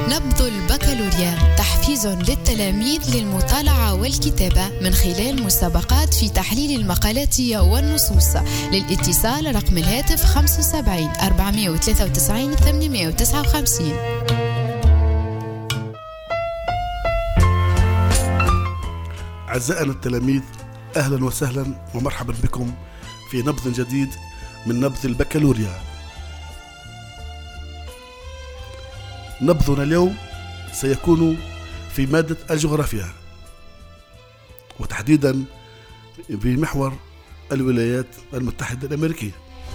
نبض البكالوريا، تحفيز للتلاميذ للمطالعة والكتابة من خلال مسابقات في تحليل المقالات والنصوص. للاتصال رقم الهاتف 75 493 859. أعزائنا التلاميذ، أهلا وسهلا ومرحبا بكم في نبض جديد من نبض البكالوريا. نبضنا اليوم سيكون في مادة الجغرافيا، وتحديدا في محور الولايات المتحدة الأمريكية.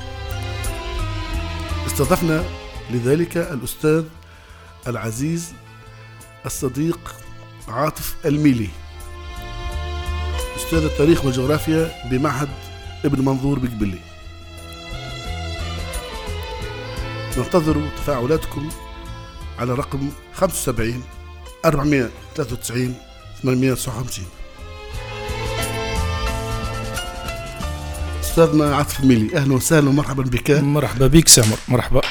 استضفنا لذلك الأستاذ العزيز الصديق عاطف الميلي، أستاذ التاريخ والجغرافيا بمعهد ابن منظور بقبلي. ننتظر تفاعلاتكم على رقم 75 493 859. أستاذنا عاطف الميلي، أهلا وسهلا ومرحبا بك. مرحبا بك سامر، مرحبا.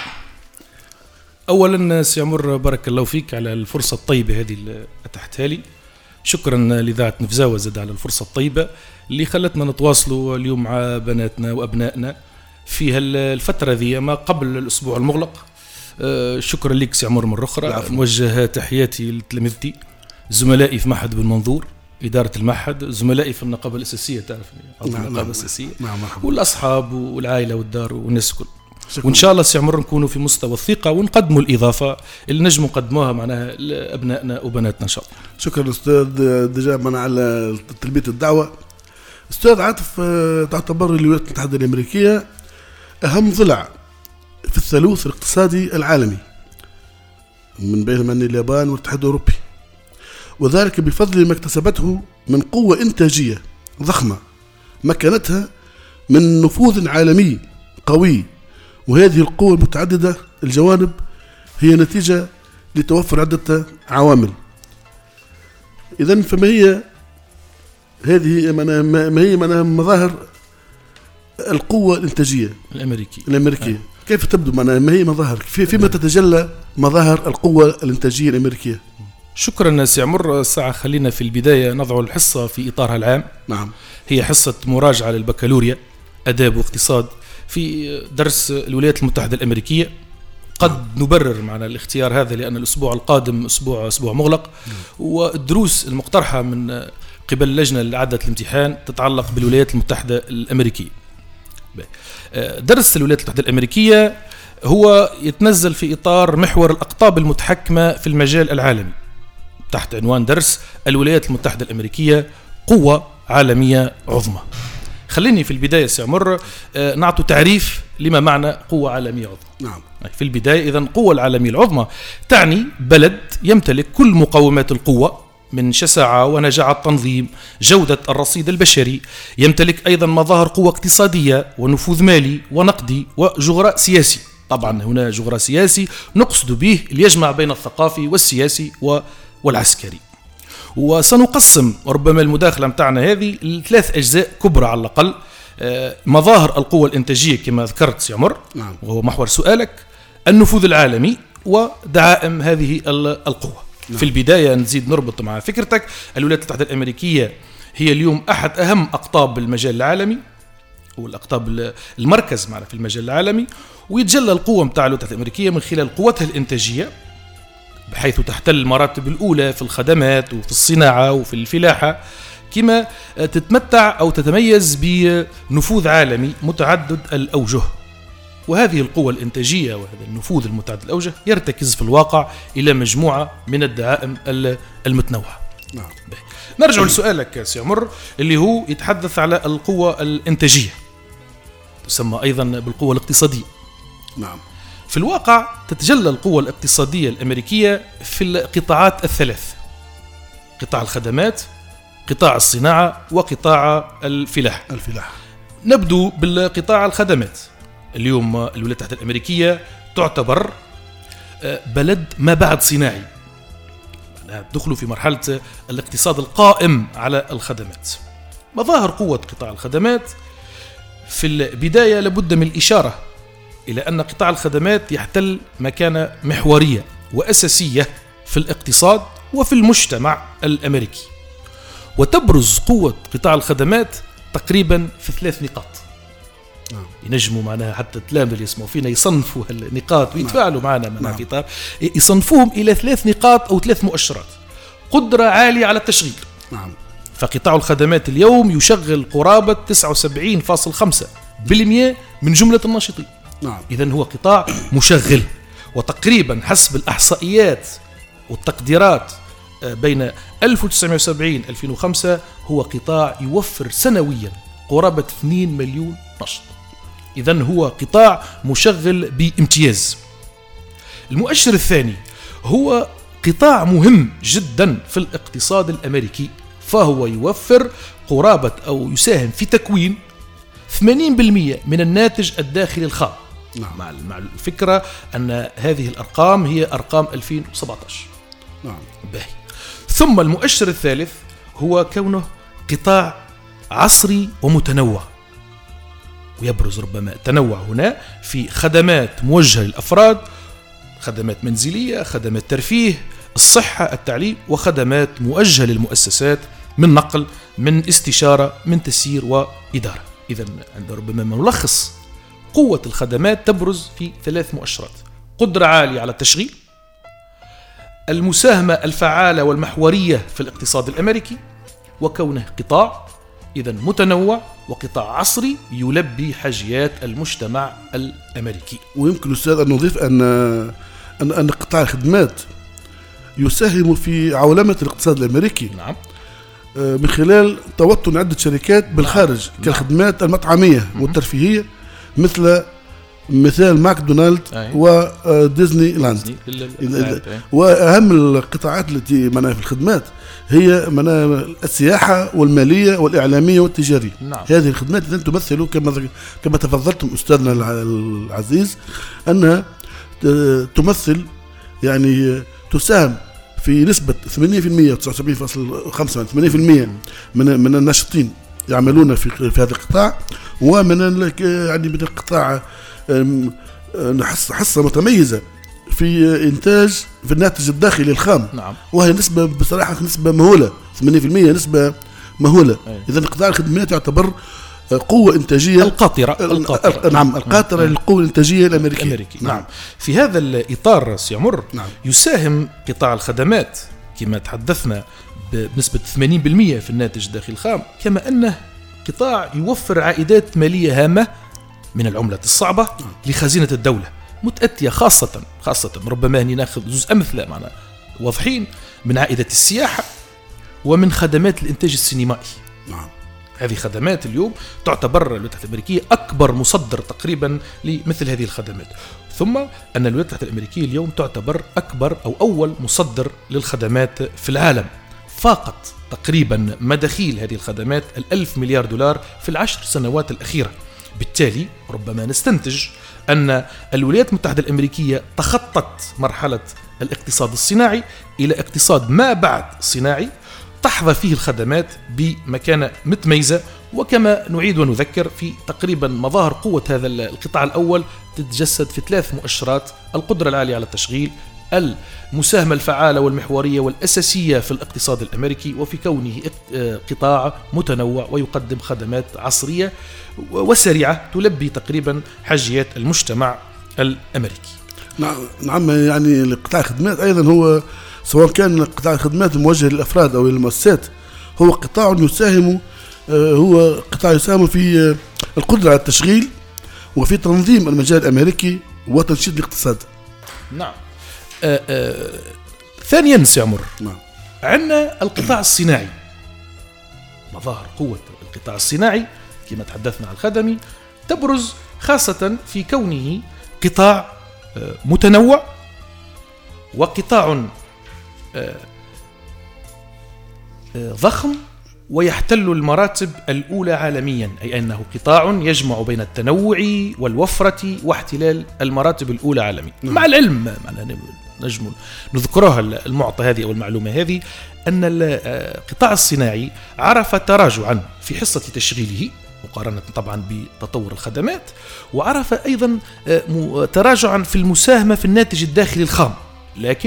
أولا سامر، بارك الله فيك على الفرصة الطيبة هذه اللي أتحتها لي. شكرا لإذاعة نفزاوة زاد على الفرصة الطيبة اللي خلتنا نتواصلوا اليوم مع بناتنا وأبنائنا في الفترة ذي ما قبل الأسبوع المغلق. شكرا لك سامر مرة أخرى. نوجه تحياتي لتلاميذتي، زملائي في معهد بن منظور، إدارة المعهد، زملائي في النقابة الأساسية، تعرف النقابة الأساسية، والأصحاب والعائلة والدار والناس الكل. وإن شاء الله سيعمر نكونوا في مستوى الثقة ونقدموا الإضافة اللي نجموا نقدموها معناها لأبنائنا وبناتنا إن شاء الله. شكرا أستاذ دجا من على تلبية الدعوة. أستاذ عاطف، تعتبر الولايات المتحدة الأمريكية أهم ضلع في الثالوث الاقتصادي العالمي من بينهم اليابان والاتحاد الأوروبي، وذلك بفضل ما اكتسبته من قوة إنتاجية ضخمة مكنتها من نفوذ عالمي قوي. وهذه القوة المتعددة الجوانب هي نتيجة لتوفر عدة عوامل. إذن فما هي هذه مظاهر القوة الإنتاجية الأمريكية؟ كيف تبدو ما هي مظاهر؟ فيما تتجلى مظاهر القوة الإنتاجية الأمريكية؟ شكرا سي عمر. الساعة خلينا في البداية نضع الحصة في إطارها العام. نعم. هي حصة مراجعة للبكالوريا آداب واقتصاد في درس الولايات المتحدة الأمريكية. قد نبرر معنا الاختيار هذا لأن الأسبوع القادم أسبوع مغلق، والدروس المقترحة من قبل اللجنة لإعادة الامتحان تتعلق بالولايات المتحدة الأمريكية. درس الولايات المتحدة الأمريكية هو يتنزل في إطار محور الأقطاب المتحكمة في المجال العالمي تحت عنوان درس الولايات المتحدة الأمريكية قوة عالمية عظمى. خليني في البداية سأمر نعطي تعريف لما معنى قوة عالمية عظمى. نعم. في البداية إذن قوة العالمية العظمى تعني بلد يمتلك كل مقومات القوة من شساعة ونجاعة التنظيم، جودة الرصيد البشري، يمتلك أيضا مظاهر قوة اقتصادية ونفوذ مالي ونقدي وجغراء سياسي. طبعا هنا جغراء سياسي نقصد به اللي يجمع بين الثقافي والسياسي والعسكري. وسنقسم ربما المداخلة متاعنا هذه لثلاث أجزاء كبرى على الأقل. مظاهر القوة الإنتاجية كما ذكرت سيامر، نعم، وهو محور سؤالك، النفوذ العالمي ودعائم هذه القوة. نعم. في البداية نزيد نربط مع فكرتك، الولايات المتحدة الأمريكية هي اليوم أحد أهم أقطاب المجال العالمي والأقطاب المركز معنا في المجال العالمي، ويتجلى القوة متاع الولايات المتحدة الأمريكية من خلال قوتها الإنتاجية بحيث تحتل المراتب الأولى في الخدمات وفي الصناعة وفي الفلاحة، كما تتمتع أو تتميز بنفوذ عالمي متعدد الأوجه. وهذه القوة الإنتاجية وهذا النفوذ المتعدد الأوجه يرتكز في الواقع إلى مجموعة من الدعائم المتنوعة. نعم. نرجع لسؤالك سي عمر اللي هو يتحدث على القوة الإنتاجية، تسمى أيضا بالقوة الاقتصادية. نعم. في الواقع تتجلى القوة الاقتصادية الأمريكية في القطاعات الثلاث: قطاع الخدمات، قطاع الصناعة، وقطاع الفلاحة. نبدو بالقطاع الخدمات. اليوم الولايات المتحدة الأمريكية تعتبر بلد ما بعد صناعي، دخلوا في مرحلة الاقتصاد القائم على الخدمات. مظاهر قوة قطاع الخدمات في البداية لابد من الإشارة إلى أن قطاع الخدمات يحتل مكانة محورية وأساسية في الاقتصاد وفي المجتمع الأمريكي. وتبرز قوة قطاع الخدمات تقريبا في 3 نقاط. ينجموا معناها حتى التلامذة اللي يسمعوا فينا يصنفوا النقاط ويتفاعلوا معنا في إطار يصنفوهم إلى 3 نقاط أو 3 مؤشرات. قدرة عالية على التشغيل. فقطاع الخدمات اليوم يشغل قرابة 79.5% من جملة الناشطين. إذن هو قطاع مشغل، وتقريبا حسب الإحصائيات والتقديرات بين 1970-2005 هو قطاع يوفر سنويا قرابة 2 مليون نشط. إذن هو قطاع مشغل بامتياز. المؤشر الثاني هو قطاع مهم جدا في الاقتصاد الأمريكي، فهو يوفر قرابة أو يساهم في تكوين 80% من الناتج الداخلي الخام. مع الفكرة أن هذه الأرقام هي أرقام 2017. باهي. ثم المؤشر الثالث هو كونه قطاع عصري ومتنوع، ويبرز ربما تنوع هنا في خدمات موجهة للأفراد، خدمات منزلية، خدمات ترفيه، الصحة، التعليم، وخدمات موجهة للمؤسسات من نقل، من استشارة، من تسيير وإدارة. إذن عند ربما ملخص قوة الخدمات تبرز في 3 مؤشرات: قدرة عالية على التشغيل، المساهمة الفعالة والمحورية في الاقتصاد الأمريكي، وكونه قطاع إذن متنوع وقطاع عصري يلبي حاجيات المجتمع الأمريكي. ويمكن أستاذ أن نضيف أن قطاع الخدمات يساهم في عولمة الاقتصاد الأمريكي. نعم. من خلال توطن عدة شركات بالخارج. نعم. كالخدمات المطعمية والترفيهية مثال ماكدونالد وديزني لاند. وأهم القطاعات التي منها في الخدمات هي منها السياحة والمالية والإعلامية والتجارية. نعم. هذه الخدمات التي تمثل كما تفضلتم أستاذنا العزيز أنها تمثل يعني تساهم في نسبة 80% 79.5% من الناشطين يعملون في هذا القطاع، ومن يعني من القطاع حصة متميزة في إنتاج في الناتج الداخلي الخام. نعم. وهي نسبة بصراحة نسبة مهولة، 80% نسبة مهولة. إذن قطاع الخدمات يعتبر قوة إنتاجية القاطرة. نعم، القاطرة للقوة الإنتاجية الأمريكية. نعم. في هذا الإطار سيمر. نعم. يساهم قطاع الخدمات كما تحدثنا بنسبة 80% في الناتج الداخلي الخام، كما أنه قطاع يوفر عائدات مالية هامة من العملة الصعبة لخزينة الدولة، متأتية خاصة ربما هني ناخذ جزء أمثلة معنا واضحين من عائدة السياحة ومن خدمات الإنتاج السينمائي. نعم. هذه خدمات اليوم تعتبر الولايات المتحدة الأمريكية أكبر مصدر تقريبا لمثل هذه الخدمات. ثم أن الولايات المتحدة الأمريكية اليوم تعتبر أكبر أو أول مصدر للخدمات في العالم، فاقت تقريبا مداخيل هذه الخدمات 1,000 مليار دولار في 10 سنوات الأخيرة. بالتالي ربما نستنتج أن الولايات المتحدة الأمريكية تخطت مرحلة الاقتصاد الصناعي إلى اقتصاد ما بعد صناعي تحظى فيه الخدمات بمكانة متميزة. وكما نعيد ونذكر في تقريبا مظاهر قوة هذا القطاع الأول تتجسد في 3 مؤشرات: القدرة العالية على التشغيل، المساهمة الفعالة والمحورية والأساسية في الاقتصاد الأمريكي، وفي كونه قطاع متنوع ويقدم خدمات عصرية وسريعة تلبي تقريبا حاجيات المجتمع الأمريكي. نعم. يعني قطاع الخدمات أيضا هو سواء كان قطاع الخدمات الموجه للأفراد أو للمؤسسات هو قطاع يساهم في القدرة على التشغيل وفي تنظيم المجال الأمريكي وتنشيط الاقتصاد. نعم. ثانيا سيمر. نعم. عندنا القطاع الصناعي. مظاهر قوة القطاع الصناعي كما تحدثنا عن الخدمي تبرز خاصة في كونه قطاع متنوع وقطاع ضخم ويحتل المراتب الأولى عالميا، أي أنه قطاع يجمع بين التنوع والوفرة واحتلال المراتب الأولى عالميا. مع العلم نجم نذكرها المعطى هذه أو المعلومة هذه أن القطاع الصناعي عرف تراجعا في حصة تشغيله مقارنة طبعا بتطور الخدمات، وعرف أيضا تراجعا في المساهمة في الناتج الداخلي الخام، لكن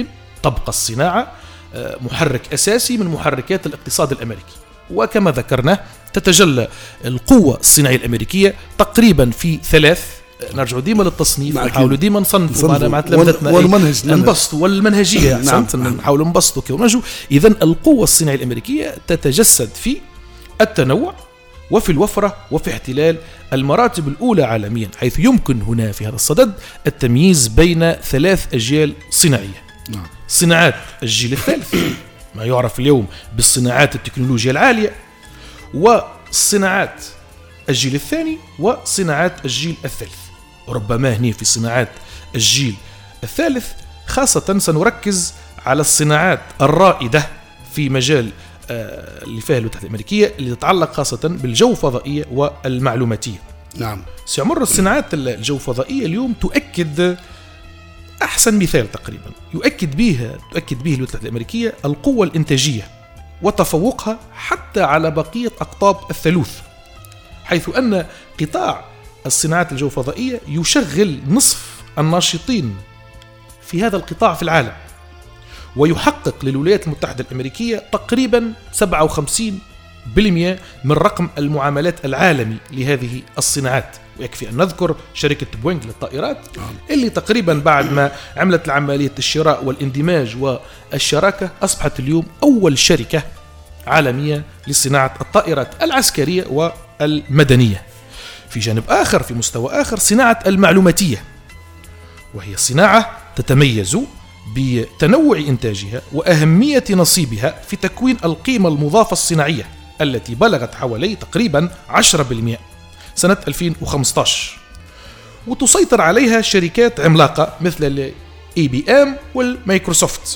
تبقى الصناعة محرك أساسي من محركات الاقتصاد الأمريكي. وكما ذكرنا تتجلى القوة الصناعية الأمريكية تقريبا في 3. نرجع ديما للتصنيف، نحاول ديما نصنفوا مع تلامذتنا نبسطوا والمنهجية نحاول نبسطوا كونجو. إذن القوة الصناعية الأمريكية تتجسد في التنوع وفي الوفرة وفي احتلال المراتب الأولى عالميا، حيث يمكن هنا في هذا الصدد التمييز بين 3 أجيال صناعية. صناعات الجيل الثالث ما يعرف اليوم بالصناعات التكنولوجيا العالية، وصناعات الجيل الثاني وصناعات الجيل الثالث. ربما هنا في صناعات الجيل الثالث خاصة سنركز على الصناعات الرائدة في مجال اللي فيها الولايات الأمريكية اللي تتعلق خاصة بالجوفضائية والمعلوماتية. نعم سيمر الصناعات الجوفضائية اليوم تؤكد أحسن مثال تقريبا تؤكد به الولايات الأمريكية القوة الإنتاجية وتفوقها حتى على بقية أقطاب الثلوث، حيث أن قطاع الصناعات الجوفضائية يشغل نصف الناشطين في هذا القطاع في العالم، ويحقق للولايات المتحدة الأمريكية تقريبا 57% من رقم المعاملات العالمي لهذه الصناعات. ويكفي أن نذكر شركة بوينغ للطائرات اللي تقريبا بعد ما عملت عملية الشراء والاندماج والشراكة أصبحت اليوم أول شركة عالمية لصناعة الطائرات العسكرية والمدنية. في جانب آخر في مستوى آخر صناعة المعلوماتية، وهي صناعة تتميز بتنوع إنتاجها وأهمية نصيبها في تكوين القيمة المضافة الصناعية التي بلغت حوالي تقريبا 10% سنة 2015، وتسيطر عليها شركات عملاقة مثل IBM والمايكروسوفت.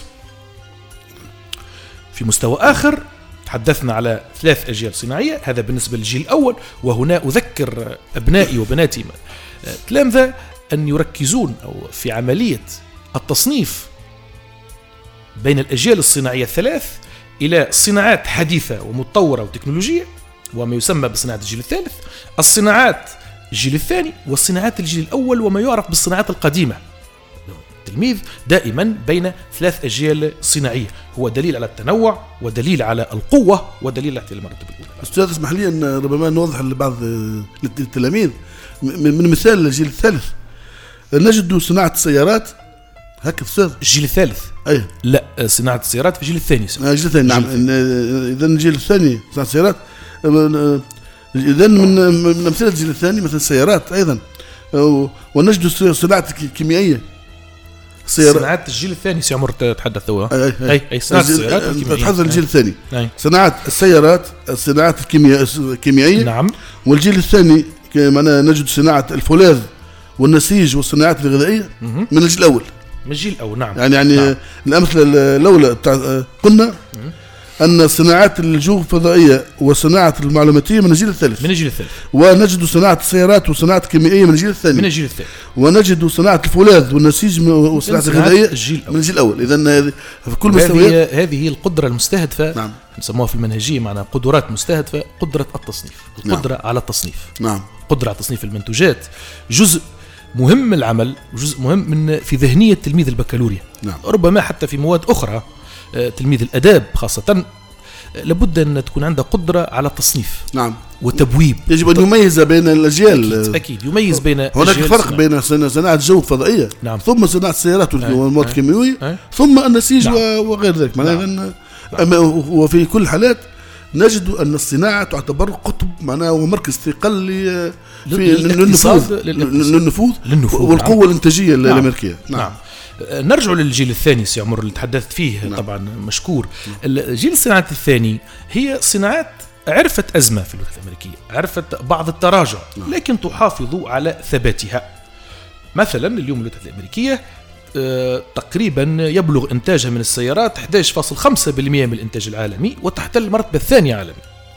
في مستوى آخر تحدثنا على 3 أجيال صناعية، هذا بالنسبة للجيل الأول. وهنا أذكر أبنائي وبناتي تلامذة أن يركزون أو في عملية التصنيف بين الأجيال الصناعية 3 إلى صناعات حديثة ومتطورة وتكنولوجية وما يسمى بصناعة الجيل الثالث، الصناعات الجيل الثاني، والصناعات الجيل الأول وما يعرف بالصناعات القديمة. التلميذ دائما بين 3 أجيال صناعية هو دليل على التنوع ودليل على القوة ودليل على المرتبة الأولى. أستاذ اسمح لي أن ربما نوضح لبعض التلاميذ من مثال الجيل الثالث نجد صناعة السيارات هكذا أستاذ. الجيل الثالث أي لا، صناعة السيارات في الجيل الثاني. الجيل الثاني نعم. إذا الجيل الثاني صناعة السيارات، إذا من أمثلة الجيل الثاني مثل السيارات أيضا، ونجد صناعة كيميائية. صناعات الجيل الثاني سيعمر تتحدث هو أي صناعة السيارات تتحدث الجيل الثاني. صناعة السيارات الصناعات الكيميائية نعم. والجيل الثاني معنا نجد صناعة الفولاذ والنسيج والصناعات الغذائية من الجيل الأول. من الجيل الأول نعم. يعني نعم. الأمثلة الأولى قلنا أن صناعات الجوفضائية وصناعة المعلوماتية من الجيل الثالث. ونجد صناعة السيارات وصناعة الكيميائية من الجيل الثاني. ونجد صناعة الفولاذ والنسيج والصناعة الغذائية من الجيل الأول. إذن في كل مستويات هذه هي القدرة المستهدفة. نعم. نسموها في المنهجية معنا قدرات مستهدفة، قدرة التصنيف، القدرة نعم. على التصنيف. نعم. قدرة على تصنيف المنتوجات جزء مهم من العمل وجزء مهم من في ذهنية تلميذ البكالوريا. نعم. ربما حتى في مواد أخرى تلميذ الأداب خاصة لابد أن تكون عنده قدرة على التصنيف. نعم. وتبويب. يجب أن يميز بين الأجيال. أكيد يميز بين هناك فرق بين صناعة الجو الفضائية نعم. ثم صناعة السيارات والمواد الكيميائية ثم النسيج نعم. وغير ذلك نعم. وفي كل الحالات نجد أن الصناعة تعتبر قطب معناه ومركز ثقل للنفوذ والقوة الإنتاجية الأمريكية. نعم. نرجع للجيل الثاني سي عمر اللي تحدثت فيه نعم. طبعا مشكور. الجيل الصناعات الثاني هي صناعات عرفت أزمة في الولايات الأمريكية، عرفت بعض التراجع نعم. لكن تحافظ على ثباتها. مثلا اليوم الولايات الأمريكية تقريبا يبلغ إنتاجها من السيارات 11.5% من الإنتاج العالمي وتحتل المرتبة الثانية عالميا.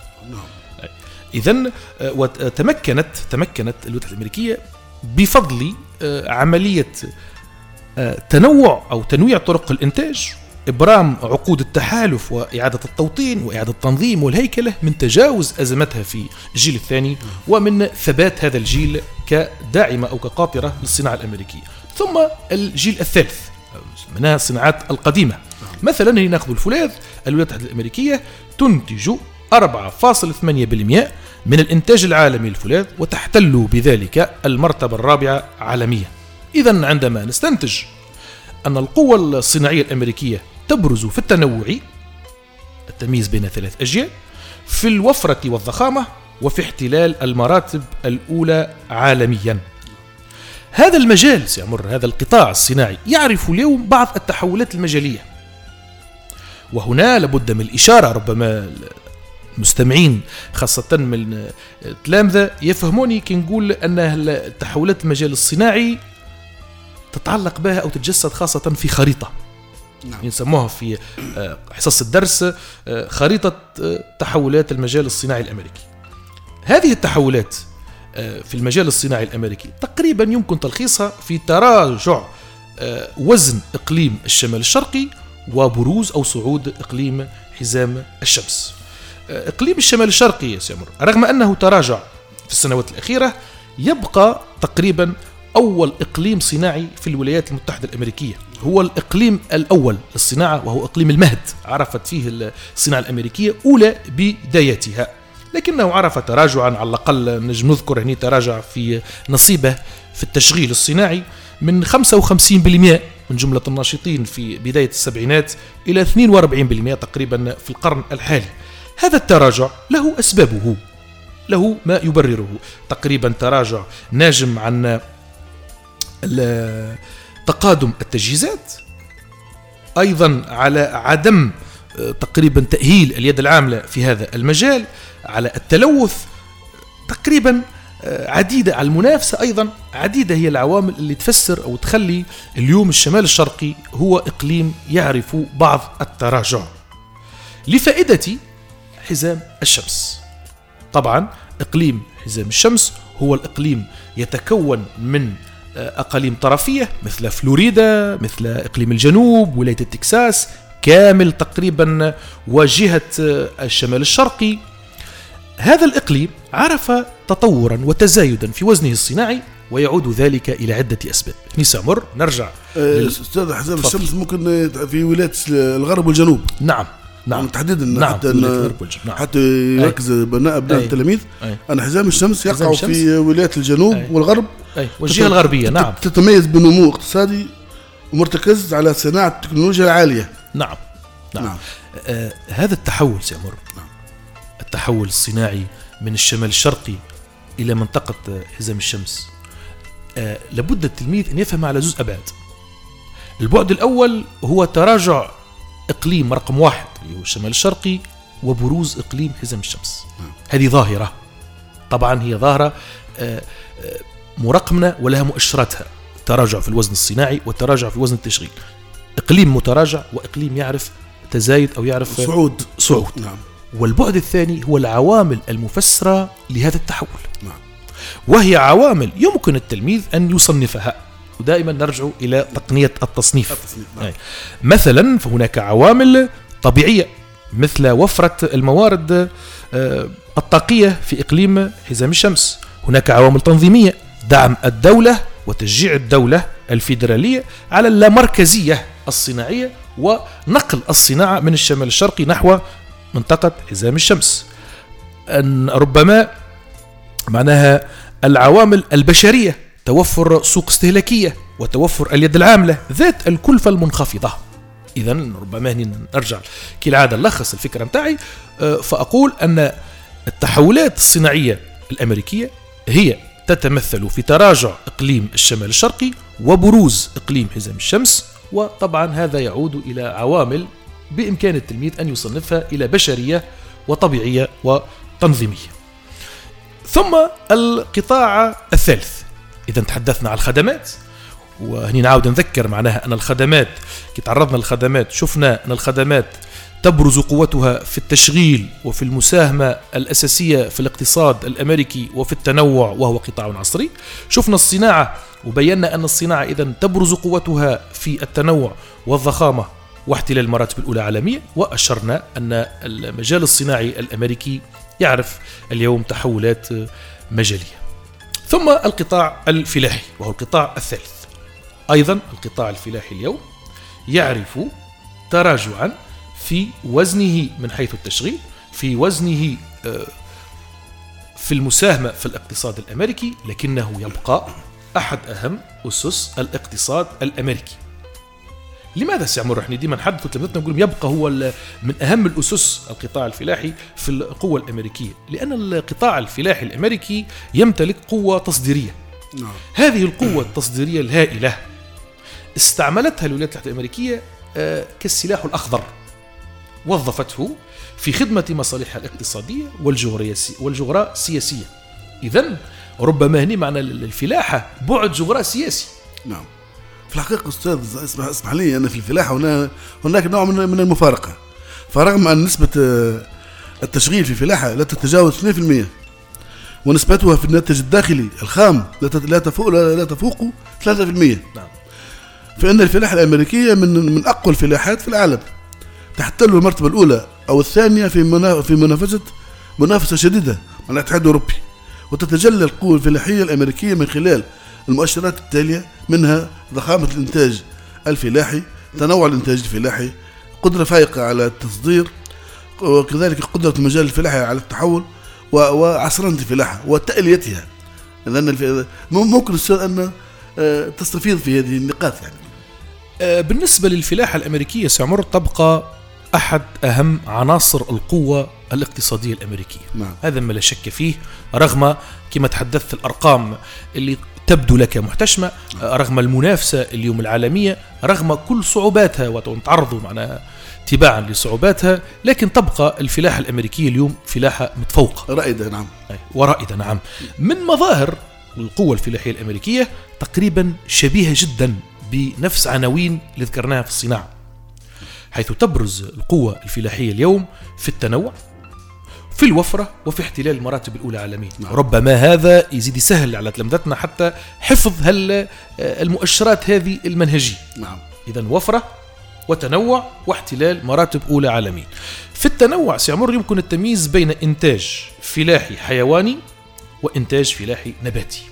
إذن وتمكنت الولايات الأمريكية بفضل عملية تنوع أو تنويع طرق الإنتاج، إبرام عقود التحالف وإعادة التوطين وإعادة التنظيم والهيكلة من تجاوز أزمتها في الجيل الثاني ومن ثبات هذا الجيل كداعمة أو كقاطرة للصناعة الأمريكية. ثم الجيل الثالث منها الصناعات القديمة. مثلا هنا ناخذ الفولاذ، الولايات المتحدة الأمريكية تنتج 4.8% من الإنتاج العالمي للفولاذ، وتحتل بذلك المرتبة الرابعة عالميا. إذن عندما نستنتج أن القوة الصناعية الأمريكية تبرز في التنوع، التمييز بين 3 أجيال، في الوفرة والضخامة، وفي احتلال المراتب الأولى عالميا. هذا المجال سيمر، هذا القطاع الصناعي يعرف اليوم بعض التحولات المجالية، وهنا لابد من الإشارة، ربما المستمعين خاصة من التلامذة يفهموني كي نقول أن التحولات المجال الصناعي تتعلق بها أو تتجسد خاصة في خريطة، يسموها في حصص الدرس خريطة تحولات المجال الصناعي الأمريكي. هذه التحولات في المجال الصناعي الأمريكي تقريبا يمكن تلخيصها في تراجع وزن إقليم الشمال الشرقي وبروز أو صعود إقليم حزام الشمس. إقليم الشمال الشرقي سيمر رغم أنه تراجع في السنوات الأخيرة، يبقى تقريبا أول إقليم صناعي في الولايات المتحدة الأمريكية، هو الإقليم الأول للصناعة، وهو إقليم المهد، عرفت فيه الصناعة الأمريكية أولى بداياتها، لكنه عرف تراجعا، على الأقل نجم نذكر هنا تراجع في نصيبه في التشغيل الصناعي من 55% من جملة الناشطين في بداية السبعينات إلى 42% تقريبا في القرن الحالي. هذا التراجع له أسبابه، له ما يبرره، تقريبا تراجع ناجم عن تقادم التجهيزات، أيضا على عدم تقريبا تأهيل اليد العاملة في هذا المجال، على التلوث تقريبا عديدة، على المنافسة أيضا عديدة، هي العوامل اللي تفسر أو تخلي اليوم الشمال الشرقي هو إقليم يعرف بعض التراجع. لفائدة حزام الشمس، طبعا إقليم حزام الشمس هو الإقليم يتكون من أقاليم طرفية مثل فلوريدا، مثل إقليم الجنوب، ولاية التكساس كامل تقريبا، وجهة الشمال الشرقي. هذا الإقليم عرف تطورا وتزايدا في وزنه الصناعي، ويعود ذلك إلى عدة أسباب. نسامر نرجع أستاذ حزام الشمس ممكن في ولايات الغرب والجنوب. نعم تحديدا. نعم. حتى يركز أبناء التلاميذ أن حزام الشمس يقع في ولايات الجنوب والغرب والجهة الغربية. نعم. تتميز بنمو اقتصادي ومرتكز على صناعة التكنولوجيا العالية. نعم. هذا التحول سيمر، التحول الصناعي من الشمال الشرقي إلى منطقة حزام الشمس، لابد التلميذ أن يفهم على جزء أبعاد. البعد الأول هو تراجع إقليم رقم 1 اللي هو الشمال الشرقي، وبروز إقليم حزام الشمس. هذه ظاهرة، طبعا هي ظاهرة مرقمة ولها مؤشراتها، تراجع في الوزن الصناعي وتراجع في وزن التشغيل. إقليم متراجع وإقليم يعرف تزايد أو يعرف صعود. نعم. والبعد الثاني هو العوامل المفسرة لهذا التحول. نعم. وهي عوامل يمكن التلميذ أن يصنفها، ودائما نرجع إلى تقنية التصنيف. نعم. مثلا فهناك عوامل طبيعية مثل وفرة الموارد الطاقية في إقليم حزام الشمس. هناك عوامل تنظيمية، دعم الدولة وتشجيع الدولة الفيدرالية على اللامركزية الصناعية ونقل الصناعة من الشمال الشرقي نحو منطقة حزام الشمس. أن ربما معناها العوامل البشرية، توفر سوق استهلاكية وتوفر اليد العاملة ذات الكلفة المنخفضة. إذن ربما نرجع كالعادة نلخص الفكرة متاعي، فأقول أن التحولات الصناعية الأمريكية هي تتمثل في تراجع إقليم الشمال الشرقي وبروز إقليم حزام الشمس، وطبعا هذا يعود إلى عوامل بإمكان التلميذ أن يصنفها إلى بشرية وطبيعية وتنظيمية. ثم القطاع الثالث، إذا تحدثنا عن الخدمات، وهنا نعاود نذكر معناها أن الخدمات كي تعرضنا للخدمات شفنا أن الخدمات تبرز قوتها في التشغيل وفي المساهمة الأساسية في الاقتصاد الأمريكي وفي التنوع وهو قطاع عصري. شفنا الصناعة وبينا أن الصناعة إذن تبرز قوتها في التنوع والضخامة واحتلال المراتب الأولى عالميا، وأشرنا أن المجال الصناعي الأمريكي يعرف اليوم تحولات مجالية. ثم القطاع الفلاحي وهو القطاع الثالث. أيضا القطاع الفلاحي اليوم يعرف تراجعا في وزنه من حيث التشغيل، في وزنه في المساهمة في الاقتصاد الأمريكي، لكنه يبقى أحد أهم أسس الاقتصاد الأمريكي. لماذا سيعمر؟ احنا ديما نحدث تلامذتنا نقول يبقى هو من أهم الأسس القطاع الفلاحي في القوة الأمريكية، لأن القطاع الفلاحي الأمريكي يمتلك قوة تصديرية. هذه القوة التصديرية الهائلة استعملتها الولايات المتحدة الأمريكية كالسلاح الأخضر، وظفته في خدمة مصالحها الاقتصادية والجغراسياسية. إذن ربما هنا معنى الفلاحة بعد جغراسياسي. نعم، في الحقيقة أستاذ اسمح لي أن في الفلاحة هناك نوع من المفارقة، فرغم أن نسبة التشغيل في الفلاحة لا تتجاوز 2%، ونسبتها في الناتج الداخلي الخام لا تفوق 3%. نعم. فإن الفلاحة الأمريكية من أقوى الفلاحات في العالم، تحتل المرتبة الأولى أو الثانية في منافسة شديدة مع الاتحاد الأوروبي، وتتجلى القوة الفلاحية الأمريكية من خلال المؤشرات التالية، منها ضخامة الإنتاج الفلاحي، تنوع الإنتاج الفلاحي، قدرة فائقة على التصدير، وكذلك قدرة المجال الفلاحي على التحول، وعصرنة الفلاحة وتأليتها. لأن ممكن السؤال أن تستفيض في هذه النقاط يعني. بالنسبة للفلاحة الأمريكية سيمر تبقى أحد أهم عناصر القوة الاقتصادية الأمريكية. نعم. هذا ما لا شك فيه، رغم كما تحدثت الأرقام اللي تبدو لك محتشمة، رغم المنافسة اليوم العالمية، رغم كل صعوباتها ونتعرض معنا تباعا لصعوباتها، لكن تبقى الفلاحة الأمريكية اليوم فلاحة متفوقة رائدة. نعم. ورائدة. نعم. من مظاهر القوة الفلاحية الأمريكية تقريبا شبيهة جدا بنفس عناوين اللي ذكرناها في الصناعة، حيث تبرز القوة الفلاحية اليوم في التنوع، في الوفرة، وفي احتلال المراتب الأولى عالميا. نعم. ربما هذا يزيد يسهل على تلامذتنا حتى حفظ المؤشرات هذه المنهجية. نعم. إذن وفرة وتنوع واحتلال مراتب أولى عالميا. في التنوع سيمر يمكن التمييز بين إنتاج فلاحي حيواني وإنتاج فلاحي نباتي.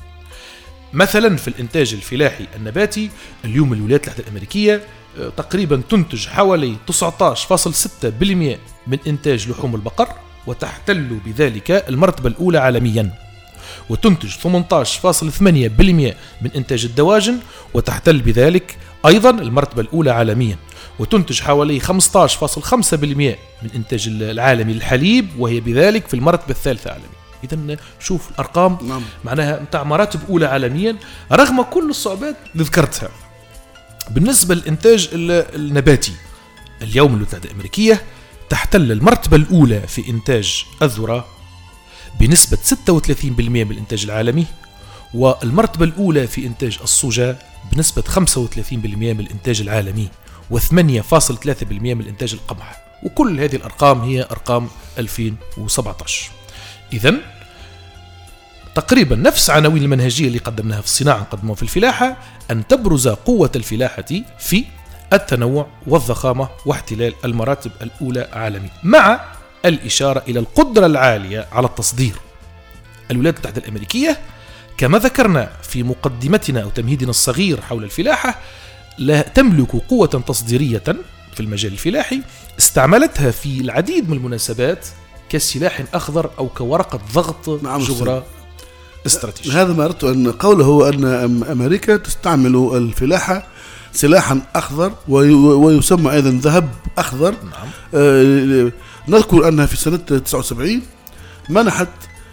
مثلا في الإنتاج الفلاحي النباتي اليوم الولايات المتحدة الأمريكية تقريبا تنتج حوالي 19.6% من إنتاج لحوم البقر، وتحتل بذلك المرتبة الأولى عالميا، وتنتج 18.8% من إنتاج الدواجن، وتحتل بذلك أيضا المرتبة الأولى عالميا، وتنتج حوالي 15.5% من إنتاج العالمي للحليب، وهي بذلك في المرتبة الثالثة عالميا. إذن شوف الأرقام. نعم. معناها متاع مراتب أولى عالميا رغم كل الصعوبات اللي ذكرتها. بالنسبة للإنتاج النباتي اليوم الولايات المتحدة الأمريكية تحتل المرتبة الأولى في إنتاج الذرة بنسبة 36% من الإنتاج العالمي، والمرتبة الأولى في إنتاج الصوجة بنسبة 35% من الإنتاج العالمي، و8.3% من إنتاج القمح. وكل هذه الأرقام هي أرقام 2017. إذن تقريبا نفس عناوين المنهجية اللي قدمناها في الصناعة نقدمها في الفلاحة، أن تبرز قوة الفلاحة في التنوع والضخامة واحتلال المراتب الأولى عالميا، مع الإشارة إلى القدرة العالية على التصدير. الولايات المتحدة الأمريكية كما ذكرنا في مقدمتنا أو تمهيدنا الصغير حول الفلاحة لا تملك قوة تصديرية في المجال الفلاحي استعملتها في العديد من المناسبات كسلاح أخضر أو كورقة ضغط جغرافي استراتيجي. هذا ما أردت أن قوله هو أن أمريكا تستعمل الفلاحة سلاحا أخضر ويسمى أيضا ذهب أخضر. نعم. نذكر أنها في سنة 79 منحت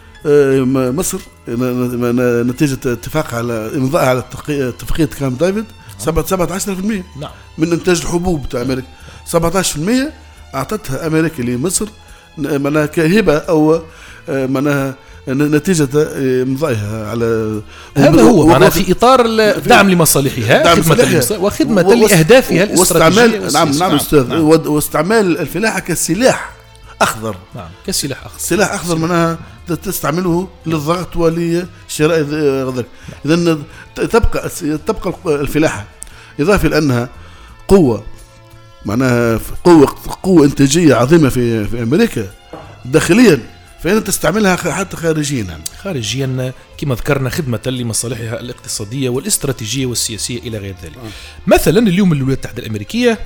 مصر نتيجة اتفاق على إمضاء على اتفاقية كامب ديفيد 17% نعم. من إنتاج الحبوب بتاع أمريكا. 17% أعطتها أمريكا لمصر معناها كهبة أو معناها نتيجة إمضائها على هذا هو معناه في إطار الدعم لمصالحها وخدمة لأهدافها الاستراتيجية. نعم أستاذ. واستعمال الفلاحة كسلاح أخضر. نعم كسلاح أخضر. سلاح أخضر معناها تستعمله للضغط ولشراء ذلك. إذن تبقى الفلاحة إضافة لأنها قوة معناها قوة إنتاجية عظيمة في أمريكا داخليا فإن تستعملها حتى خارجيا. خارجيا كما ذكرنا خدمة لمصالحها الاقتصادية والاستراتيجية والسياسية إلى غير ذلك. مثلا اليوم الولايات المتحدة الأمريكية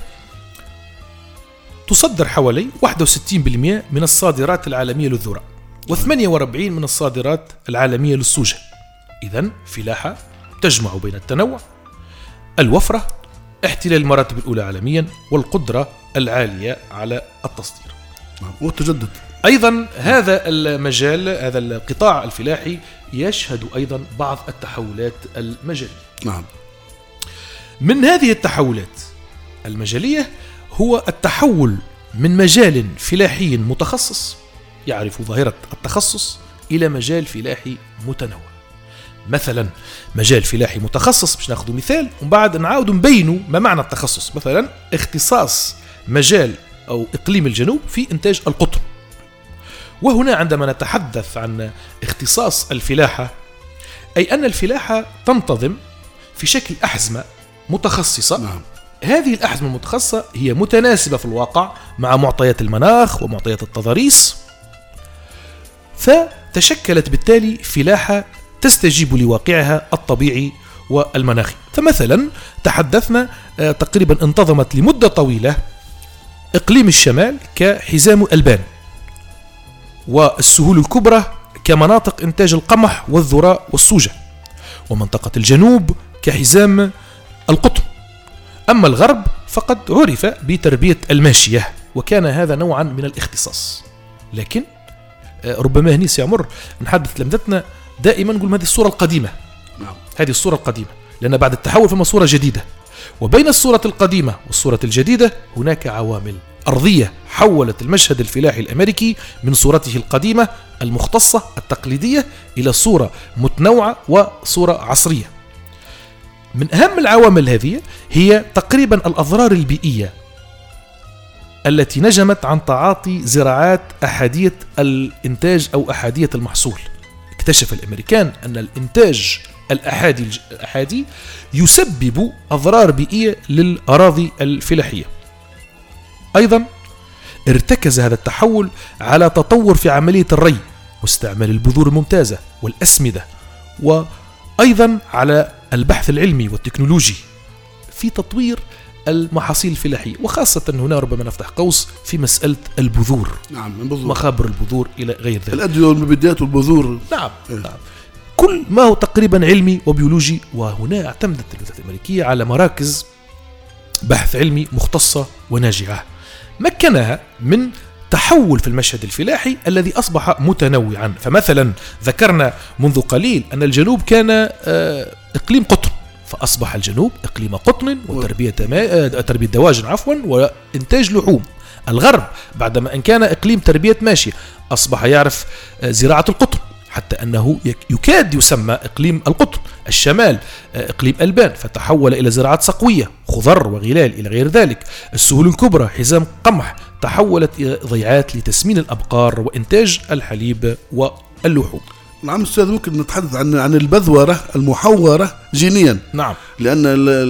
تصدر حوالي 61% من الصادرات العالمية للذرة و48 من الصادرات العالمية للصوجة. إذن فلاحة تجمع بين التنوع، الوفرة، احتلال المراتب الأولى عالميا، والقدرة العالية على التصدير والتجدد. أيضا هذا المجال، هذا القطاع الفلاحي يشهد أيضا بعض التحولات المجالية. نعم. من هذه التحولات المجالية هو التحول من مجال فلاحي متخصص يعرف ظاهرة التخصص إلى مجال فلاحي متنوع. مثلا مجال فلاحي متخصص، باش ناخذ مثال ومن بعد نعاود نبينوا ما معنى التخصص. مثلا اختصاص مجال أو إقليم الجنوب في إنتاج القطن. وهنا عندما نتحدث عن اختصاص الفلاحة، أي أن الفلاحة تنتظم في شكل أحزمة متخصصة. نعم. هذه الأحزمة المتخصصة هي متناسبة في الواقع مع معطيات المناخ ومعطيات التضاريس، فتشكلت بالتالي فلاحة تستجيب لواقعها الطبيعي والمناخي. فمثلا تحدثنا تقريبا انتظمت لمدة طويلة إقليم الشمال كحزام ألبان، والسهول الكبرى كمناطق إنتاج القمح والذرة والصوجة، ومنطقة الجنوب كحزام القطن. أما الغرب فقد عرف بتربية الماشية، وكان هذا نوعا من الاختصاص. لكن ربما هني سيمر نحدث لمدتنا دائما نقول هذه الصورة القديمة. نعم. هذه الصورة القديمة، لأن بعد التحول فما صورة جديدة، وبين الصورة القديمة والصورة الجديدة هناك عوامل أرضية حولت المشهد الفلاحي الأمريكي من صورته القديمة المختصة التقليدية إلى صورة متنوعة وصورة عصرية. من أهم العوامل هذه هي تقريبا الأضرار البيئية التي نجمت عن تعاطي زراعات أحادية الإنتاج أو أحادية المحصول. اكتشف الأمريكان أن الإنتاج الأحادي يسبب أضرار بيئية للأراضي الفلاحية. أيضا ارتكز هذا التحول على تطور في عملية الري واستعمال البذور الممتازة والأسمدة، وأيضا على البحث العلمي والتكنولوجي في تطوير المحاصيل الفلاحية، وخاصة هنا ربما نفتح قوس في مسألة البذور. نعم. البذور. مخابر البذور إلى غير ذلك، الأدوية والمبيدات والبذور. نعم. نعم. كل ما هو تقريبا علمي وبيولوجي. وهنا اعتمدت الولايات الأمريكية على مراكز بحث علمي مختصة وناجعة مكنها من تحول في المشهد الفلاحي الذي أصبح متنوعا. فمثلا ذكرنا منذ قليل أن الجنوب كان إقليم قطن، فأصبح الجنوب إقليم قطن وتربية دواجن وإنتاج لحوم. الغرب بعدما أن كان إقليم تربية ماشية أصبح يعرف زراعة القطن، حتى أنه يكاد يسمى إقليم القطن. الشمال إقليم ألبان فتحول إلى زراعة سقوية، خضر وغلال إلى غير ذلك. السهول الكبرى حزام قمح تحولت إلى ضيعات لتسمين الأبقار وإنتاج الحليب واللحوم. نعم أستاذ، ممكن نتحدث عن البذورة المحورة جينيا. نعم. لأن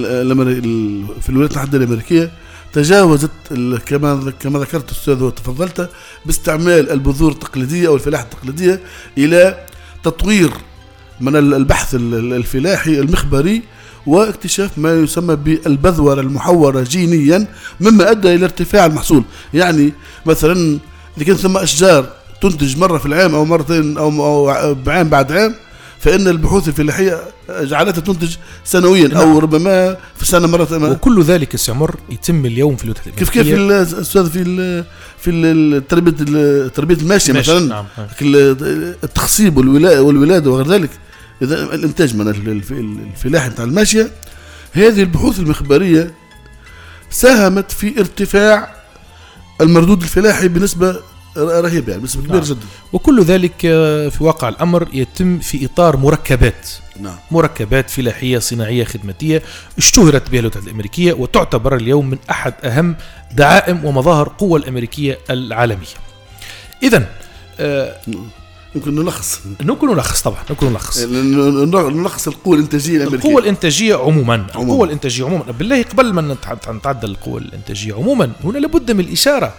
في الولايات المتحدة الأمريكية تجاوزت كما ذكرت أستاذ وتفضلت باستعمال البذور التقليدية أو الفلاحة التقليدية إلى تطوير من البحث الفلاحي المخبري واكتشاف ما يسمى بالبذورة المحورة جينيا، مما أدى إلى ارتفاع المحصول. يعني مثلا إذا كان ثم أشجار تنتج مرة في العام أو مرتين أو بعام بعد عام، فإن البحوث الفلاحية جعلتها تنتج سنويا. نعم. أو ربما في السنة مرة. وكل ذلك سيمر يتم اليوم في الولايات الأمريكية. كيف الأستاذ في تربية الماشية مثلا. نعم. التخصيب والولادة وغير ذلك. إذا الإنتاج من الفلاحة بتاع الماشية، هذه البحوث المخبرية ساهمت في ارتفاع المردود الفلاحي بنسبة رهيبة، يعني بنسبة كبيرة جدا. وكل ذلك في واقع الأمر يتم في إطار مركبات. نعم. مركبات فلاحية صناعية خدماتية اشتهرت بها الولايات المأمورية وتعتبر اليوم من أحد أهم دعائم ومظاهر قوة الأمريكية العالمية. إذن ممكن نلخص طبعا نلخص القوة الإنتاجية الأمريكية. القوة الإنتاجية عموما. بالله قبل ما نتعدى القوة الإنتاجية عموما، هنا لابد من الإشارة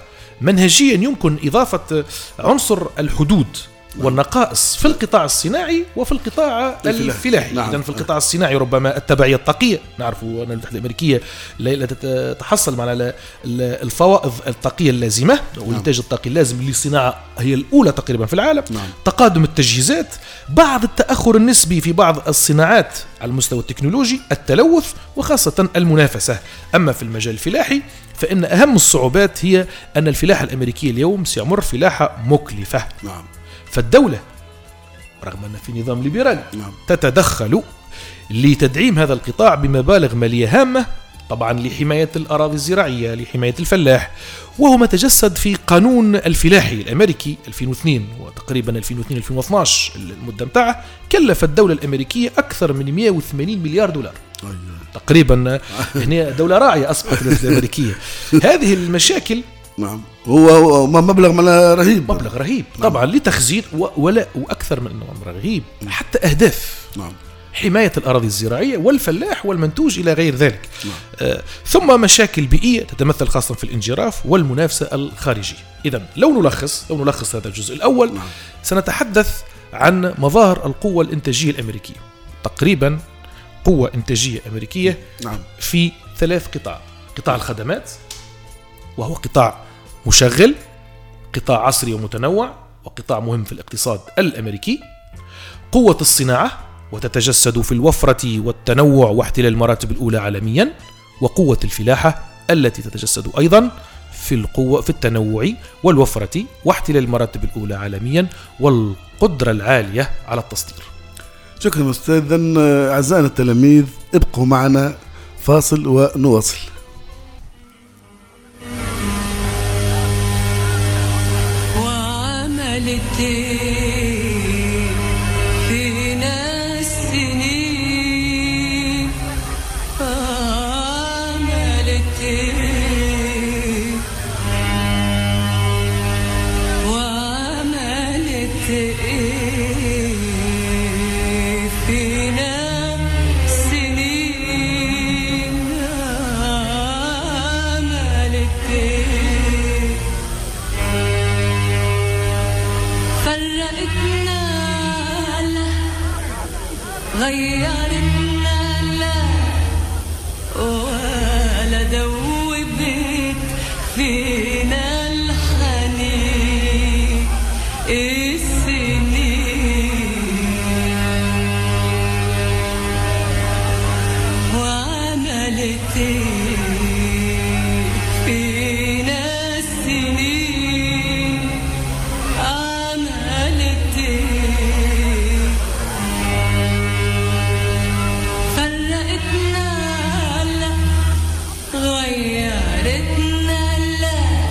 منهجيا يمكن إضافة عنصر الحدود والنقائص في القطاع الصناعي وفي القطاع الفلاحي. نعم. إذن في القطاع الصناعي ربما التبعية الطاقية، نعرف أن الولايات المتحدة الأمريكية لا تتحصل على الفوائد الطاقية اللازمة والإنتاج الطاقي اللازم للصناعة، هي الأولى تقريبا في العالم. نعم. تقادم التجهيزات، بعض التأخر النسبي في بعض الصناعات على المستوى التكنولوجي، التلوث وخاصة المنافسة. أما في المجال الفلاحي فإن أهم الصعوبات هي أن الفلاحة الأمريكية اليوم سيمر فلاحة مكلفة. نعم. فالدولة رغم أن في نظام ليبرالي تتدخل لتدعيم هذا القطاع بمبالغ مالية هامة، طبعا لحماية الأراضي الزراعية، لحماية الفلاح، وهو ما تجسد في قانون الفلاحي الأمريكي 2002 وتقريبا 2002-2012 المدة متاعه، كلف الدولة الأمريكية أكثر من 180 مليار دولار تقريبا. هنا دولة راعية أصبحت الأمريكية. هذه المشاكل نعم هو مبلغ رهيب، مبلغ رهيب. نعم. طبعا لتخزين ولا وأكثر من أنه مبلغ رهيب حتى أهداف. نعم. حماية الأراضي الزراعية والفلاح والمنتوج إلى غير ذلك. نعم. ثم مشاكل بيئية تتمثل خاصة في الانجراف والمنافسة الخارجية. إذن لو نلخص هذا الجزء الأول. نعم. سنتحدث عن مظاهر القوة الإنتاجية الأمريكية، تقريبا قوة إنتاجية أمريكية. نعم. في 3 قطاع: قطاع الخدمات وهو قطاع مشغل، قطاع عصري ومتنوع وقطاع مهم في الاقتصاد الأمريكي. قوة الصناعة وتتجسد في الوفرة والتنوع واحتلال المراتب الأولى عالميا، وقوة الفلاحة التي تتجسد أيضا في التنوع والوفرة واحتلال المراتب الأولى عالميا والقدرة العالية على التصدير. شكرا أستاذ. أعزائنا التلاميذ ابقوا معنا فاصل ونواصل. غيرنا لا ولا دوبت فينا الحنين السنين وعملت فينا السنين عملت غيرتنا لا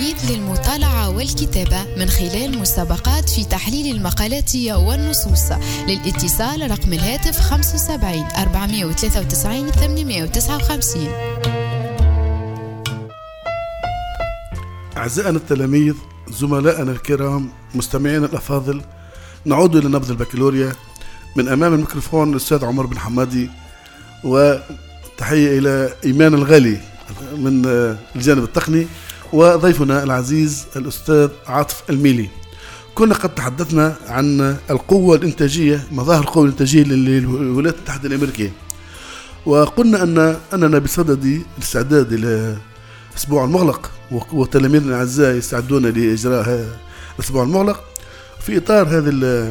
التلاميذ للمطالعة والكتابة من خلال مسابقات في تحليل المقالات والنصوص. للاتصال رقم الهاتف 75 493 859. أعزائنا التلاميذ، زملائنا الكرام، مستمعينا الأفاضل، نعود إلى نبذ البكالوريا. من أمام الميكروفون الأستاذ عمر بن حمادي، وتحية إلى إيمان الغالي من الجانب التقني، وضيفنا العزيز الأستاذ عاطف الميلي. كنا قد تحدثنا عن القوة الإنتاجية، مظاهر القوة الإنتاجية للولايات المتحدة الأمريكية، وقلنا أننا بصدد الاستعداد إلى الأسبوع المغلق، وتلاميذنا الأعزاء يستعدون لإجراء الأسبوع المغلق. في إطار هذا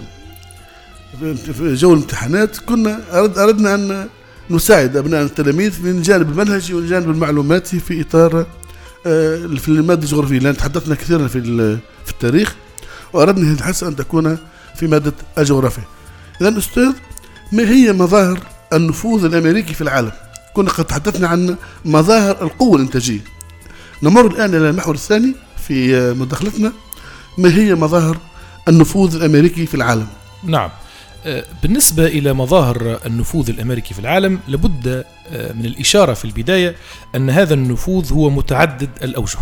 في جو الامتحانات كنا أردنا أن نساعد أبناء التلاميذ من الجانب المنهجي والجانب المعلوماتي في إطار في المادة الجغرافية، لأن تحدثنا كثيرا في التاريخ، وأردنا الحس أن تكون في مادة الجغرافيا. إذن أستاذ، ما هي مظاهر النفوذ الأمريكي في العالم؟ كنا قد تحدثنا عن مظاهر القوة الإنتاجية. نمر الآن إلى المحور الثاني في مداخلتنا، ما هي مظاهر النفوذ الأمريكي في العالم؟ نعم، بالنسبة إلى مظاهر النفوذ الأمريكي في العالم، لابد من الإشارة في البداية أن هذا النفوذ هو متعدد الأوجه.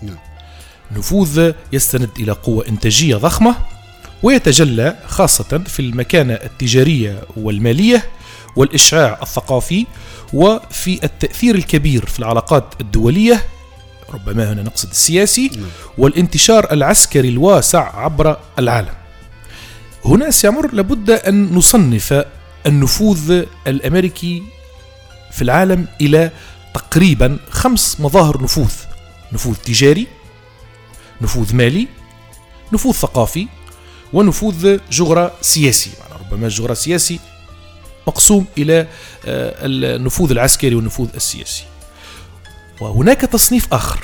نفوذ يستند إلى قوة إنتاجية ضخمة، ويتجلى خاصة في المكانة التجارية والمالية والإشعاع الثقافي، وفي التأثير الكبير في العلاقات الدولية، ربما هنا نقصد السياسي، والانتشار العسكري الواسع عبر العالم. هنا سيمر لابد أن نصنف النفوذ الأمريكي في العالم إلى تقريبا 5 مظاهر نفوذ: نفوذ تجاري، نفوذ مالي، نفوذ ثقافي، ونفوذ سياسي. ربما الجغراسياسي مقسوم إلى النفوذ العسكري والنفوذ السياسي. وهناك تصنيف آخر،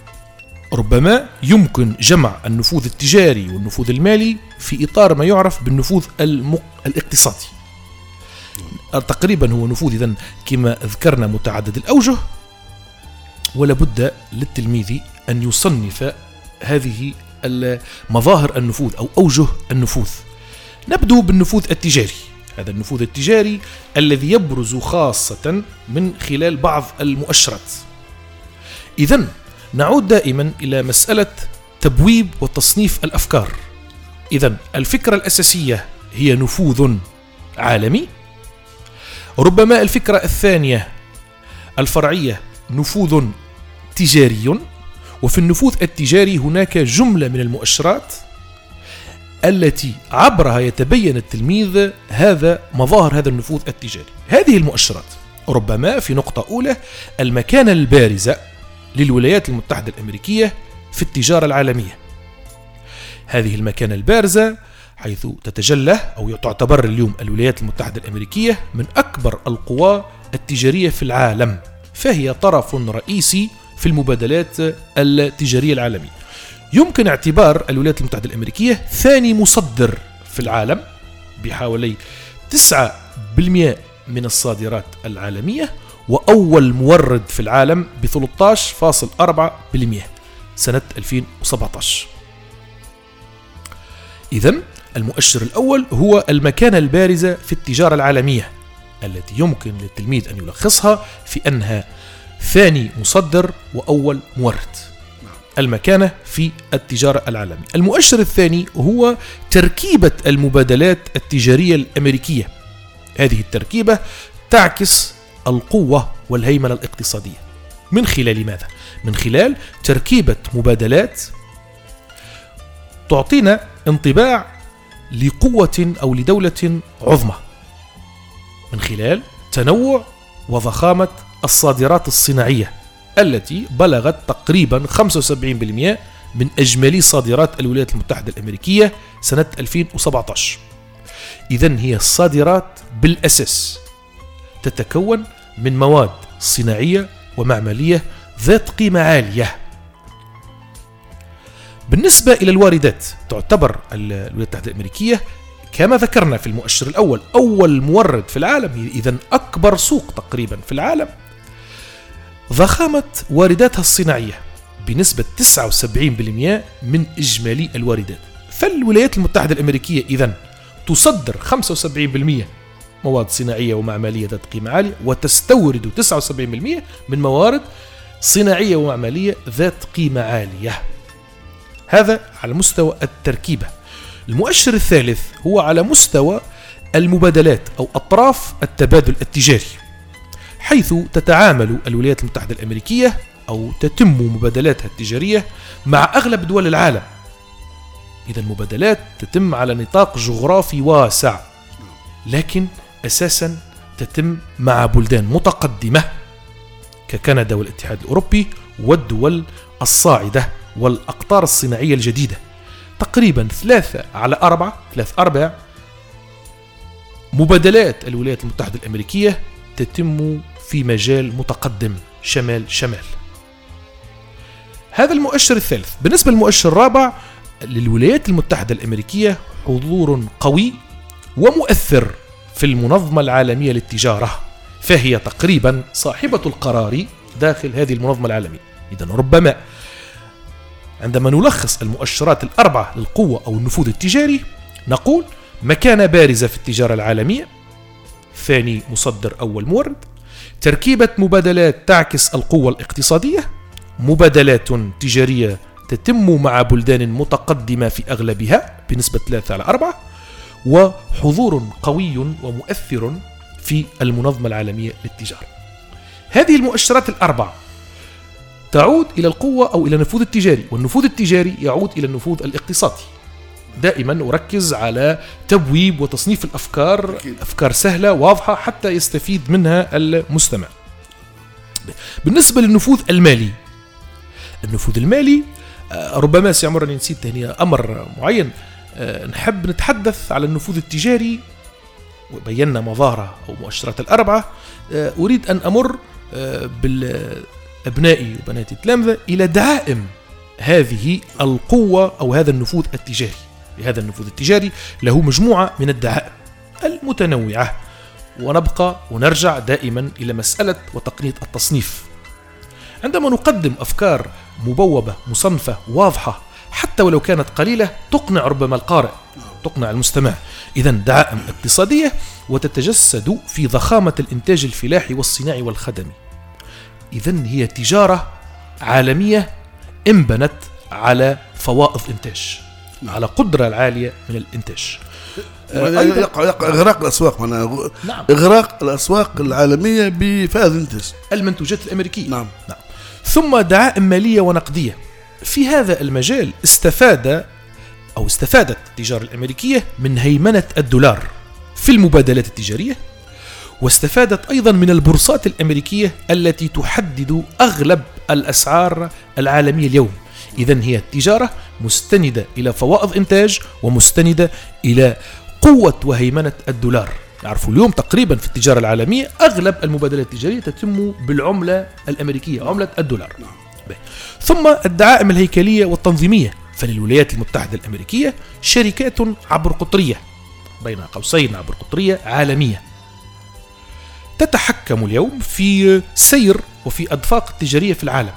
ربما يمكن جمع النفوذ التجاري والنفوذ المالي في إطار ما يعرف بالنفوذ الاقتصادي. تقريبا هو نفوذ إذن كما ذكرنا متعدد الأوجه، ولابد للتلميذ أن يصنف هذه مظاهر النفوذ أو أوجه النفوذ. نبدأ بالنفوذ التجاري. هذا النفوذ التجاري الذي يبرز خاصة من خلال بعض المؤشرات. إذن نعود دائما إلى مسألة تبويب وتصنيف الأفكار. إذن الفكرة الأساسية هي نفوذ عالمي. ربما الفكرة الثانية الفرعية نفوذ تجاري. وفي النفوذ التجاري هناك جملة من المؤشرات التي عبرها يتبين التلميذ مظاهر هذا النفوذ التجاري. هذه المؤشرات ربما في نقطة أولى المكانة البارزة للولايات المتحدة الأمريكية في التجارة العالمية. هذه المكانة البارزة حيث تتجلى أو تعتبر اليوم الولايات المتحدة الأمريكية من أكبر القوى التجارية في العالم، فهي طرف رئيسي في المبادلات التجارية العالمية. يمكن اعتبار الولايات المتحدة الأمريكية ثاني مصدر في العالم بحوالي 9% من الصادرات العالمية، وأول مورد في العالم ب 13.4% سنة 2017. إذن المؤشر الأول هو المكانة البارزة في التجارة العالمية، التي يمكن للتلميذ أن يلخصها في أنها ثاني مصدر وأول مورد. المكانة في التجارة العالمية. المؤشر الثاني هو تركيبة المبادلات التجارية الأمريكية. هذه التركيبة تعكس القوة والهيمنة الاقتصادية. من خلال ماذا؟ من خلال تركيبة مبادلات تعطينا انطباع لقوة أو لدولة عظمى، من خلال تنوع وضخامة الصادرات الصناعية التي بلغت تقريبا 75% من أجمالي صادرات الولايات المتحدة الأمريكية سنة 2017. إذن هي الصادرات بالأساس تتكون من مواد صناعية ومعملية ذات قيمة عالية. بالنسبة إلى الواردات، تعتبر الولايات المتحدة الأمريكية كما ذكرنا في المؤشر الأول أول مورد في العالم، إذن أكبر سوق تقريبا في العالم. ضخامة وارداتها الصناعية بنسبة 79% من إجمالي الواردات. فالولايات المتحدة الأمريكية إذن تصدر 75% مواد صناعية ومعملية ذات قيمة عالية، وتستورد 79% من موارد صناعية ومعملية ذات قيمة عالية. هذا على مستوى التركيبة. المؤشر الثالث هو على مستوى المبادلات أو أطراف التبادل التجاري، حيث تتعامل الولايات المتحدة الأمريكية أو تتم مبادلاتها التجارية مع أغلب دول العالم. إذا المبادلات تتم على نطاق جغرافي واسع، لكن أساسا تتم مع بلدان متقدمة ككندا والاتحاد الأوروبي والدول الصاعدة والأقطار الصناعية الجديدة. تقريبا 3/4 مبادلات الولايات المتحدة الأمريكية تتم في مجال متقدم شمال. هذا المؤشر الثالث. بالنسبة للمؤشر الرابع، للولايات المتحدة الأمريكية حضور قوي ومؤثر في المنظمة العالمية للتجارة، فهي تقريبا صاحبة القرار داخل هذه المنظمة العالمية. إذن ربما عندما نلخص المؤشرات الأربعة للقوة أو النفوذ التجاري نقول: مكانة بارزة في التجارة العالمية، ثاني مصدر أول مورد، تركيبة مبادلات تعكس القوة الاقتصادية، مبادلات تجارية تتم مع بلدان متقدمة في أغلبها بنسبة 3/4، وحضور قوي ومؤثر في المنظمة العالمية للتجارة. هذه المؤشرات الأربعة تعود إلى القوة أو إلى النفوذ التجاري، والنفوذ التجاري يعود إلى النفوذ الاقتصادي. دائما أركز على تبويب وتصنيف الأفكار، أفكار سهلة واضحة حتى يستفيد منها المستمع. بالنسبة للنفوذ المالي، النفوذ المالي ربما سيعمرني نسيت هنا أمر معين. نحب نتحدث على النفوذ التجاري وبينا مظاهره أو مؤشرات الأربعة. أريد أن أمر بالأبنائي وبناتي التلامذة إلى دعائم هذه القوة أو هذا النفوذ التجاري. هذا النفوذ التجاري له مجموعة من الدعائم المتنوعة، ونبقى ونرجع دائما إلى مسألة وتقنية التصنيف. عندما نقدم أفكار مبوبة مصنفة واضحة حتى ولو كانت قليلة تقنع ربما القارئ، تقنع المستمع. إذن دعائم اقتصادية وتتجسد في ضخامة الإنتاج الفلاحي والصناعي والخدمي. إذن هي تجارة عالمية انبنت على فوائض إنتاج، على قدرة العالية من الإنتاج. إغراق الأسواق، نعم. إغراق الأسواق العالمية بفائض إنتاج المنتوجات الأمريكية. نعم. ثم دعائم مالية ونقدية. في هذا المجال استفادت التجارة الأمريكية من هيمنة الدولار في المبادلات التجارية، واستفادت أيضا من البورصات الأمريكية التي تحدد أغلب الأسعار العالمية اليوم. إذن هي التجارة مستندة إلى فوائض إنتاج ومستندة إلى قوة وهيمنة الدولار. نعرف اليوم تقريبا في التجارة العالمية أغلب المبادلات التجارية تتم بالعملة الأمريكية، عملة الدولار. ثم الدعائم الهيكلية والتنظيمية، فللولايات المتحدة الأمريكية شركات عبر قطرية، بين قوسين عبر قطرية عالمية، تتحكم اليوم في سير وفي أدفاق التجارية في العالم.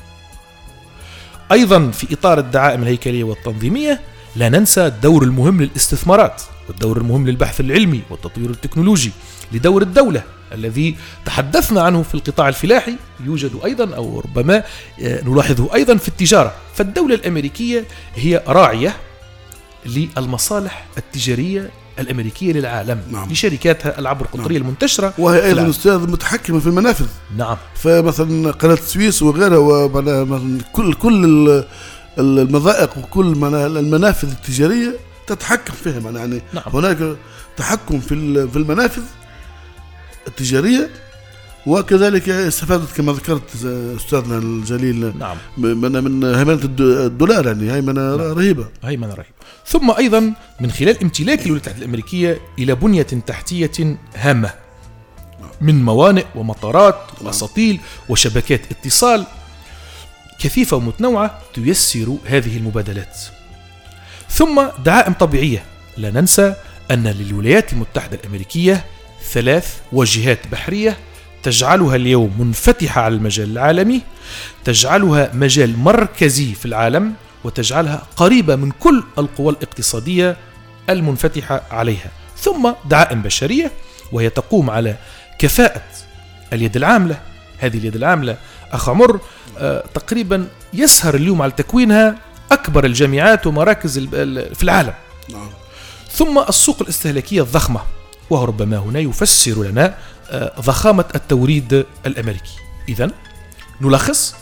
أيضا في إطار الدعائم الهيكلية والتنظيمية لا ننسى الدور المهم للاستثمارات، والدور المهم للبحث العلمي والتطوير التكنولوجي، لدور الدولة الذي تحدثنا عنه في القطاع الفلاحي، يوجد أيضا أو ربما نلاحظه أيضا في التجارة. فالدولة الأمريكية هي راعية للمصالح التجارية الأمريكية للعالم، نعم. لشركاتها العبر قطرية، نعم. المنتشرة، وهي أيضا أستاذ متحكمة في المنافذ. نعم. فمثلا قناة السويس وغيرها، كل المضائق وكل المنافذ التجارية تتحكم فيها، يعني نعم. هناك تحكم في المنافذ التجارية، وكذلك استفادت كما ذكرت أستاذنا الجليل، نعم. من هيمنة الدولار، يعني هيمنة، نعم. رهيبة. ثم أيضا من خلال امتلاك الولايات المتحدة الأمريكية إلى بنية تحتية هامة من موانئ ومطارات وأساطيل وشبكات اتصال كثيفة ومتنوعة تيسر هذه المبادلات. ثم دعائم طبيعية، لا ننسى أن للولايات المتحدة الأمريكية 3 واجهات بحرية تجعلها اليوم منفتحة على المجال العالمي، تجعلها مجال مركزي في العالم، وتجعلها قريبة من كل القوى الاقتصادية المنفتحة عليها. ثم دعائم بشرية وهي تقوم على كفاءة اليد العاملة. هذه اليد العاملة أخ عمر تقريبا يسهر اليوم على تكوينها أكبر الجامعات ومراكز في العالم. ثم السوق الاستهلاكية الضخمة، وهو ربما هنا يفسر لنا ضخامة التوريد الأمريكي. إذن نلخص: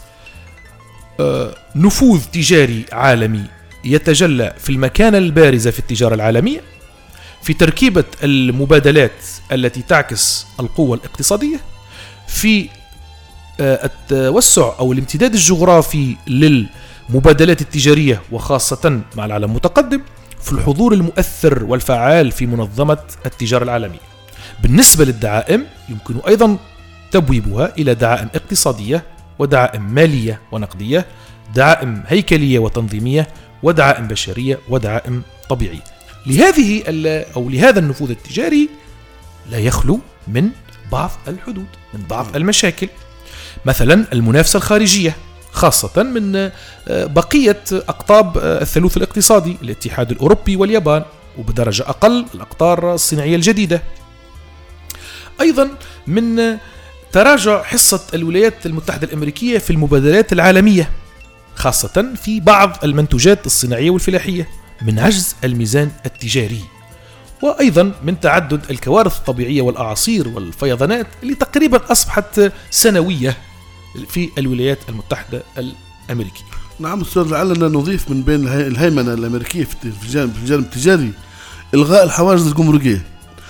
نفوذ تجاري عالمي يتجلى في المكانة البارزة في التجارة العالمية، في تركيبة المبادلات التي تعكس القوة الاقتصادية، في التوسع أو الامتداد الجغرافي للمبادلات التجارية وخاصة مع العالم المتقدم، في الحضور المؤثر والفعال في منظمة التجارة العالمية. بالنسبة للدعائم يمكن أيضا تبويبها إلى دعائم اقتصادية ودعائم مالية ونقدية، دعائم هيكلية وتنظيمية، ودعائم بشرية، ودعائم طبيعية. لهذا النفوذ التجاري لا يخلو من بعض الحدود، من بعض المشاكل، مثلا المنافسة الخارجية، خاصة من بقية أقطاب الثلث الاقتصادي، الاتحاد الأوروبي واليابان، وبدرجة أقل الأقطار الصناعية الجديدة. أيضا من تراجع حصة الولايات المتحدة الأمريكية في المبادلات العالمية، خاصة في بعض المنتوجات الصناعية والفلاحية، من عجز الميزان التجاري، وأيضا من تعدد الكوارث الطبيعية والأعاصير والفيضانات اللي تقريبا أصبحت سنوية في الولايات المتحدة الأمريكية. نعم أستاذ، لعلنا نضيف من بين الهيمنة الأمريكية في الجانب التجاري إلغاء الحواجز الجمركية،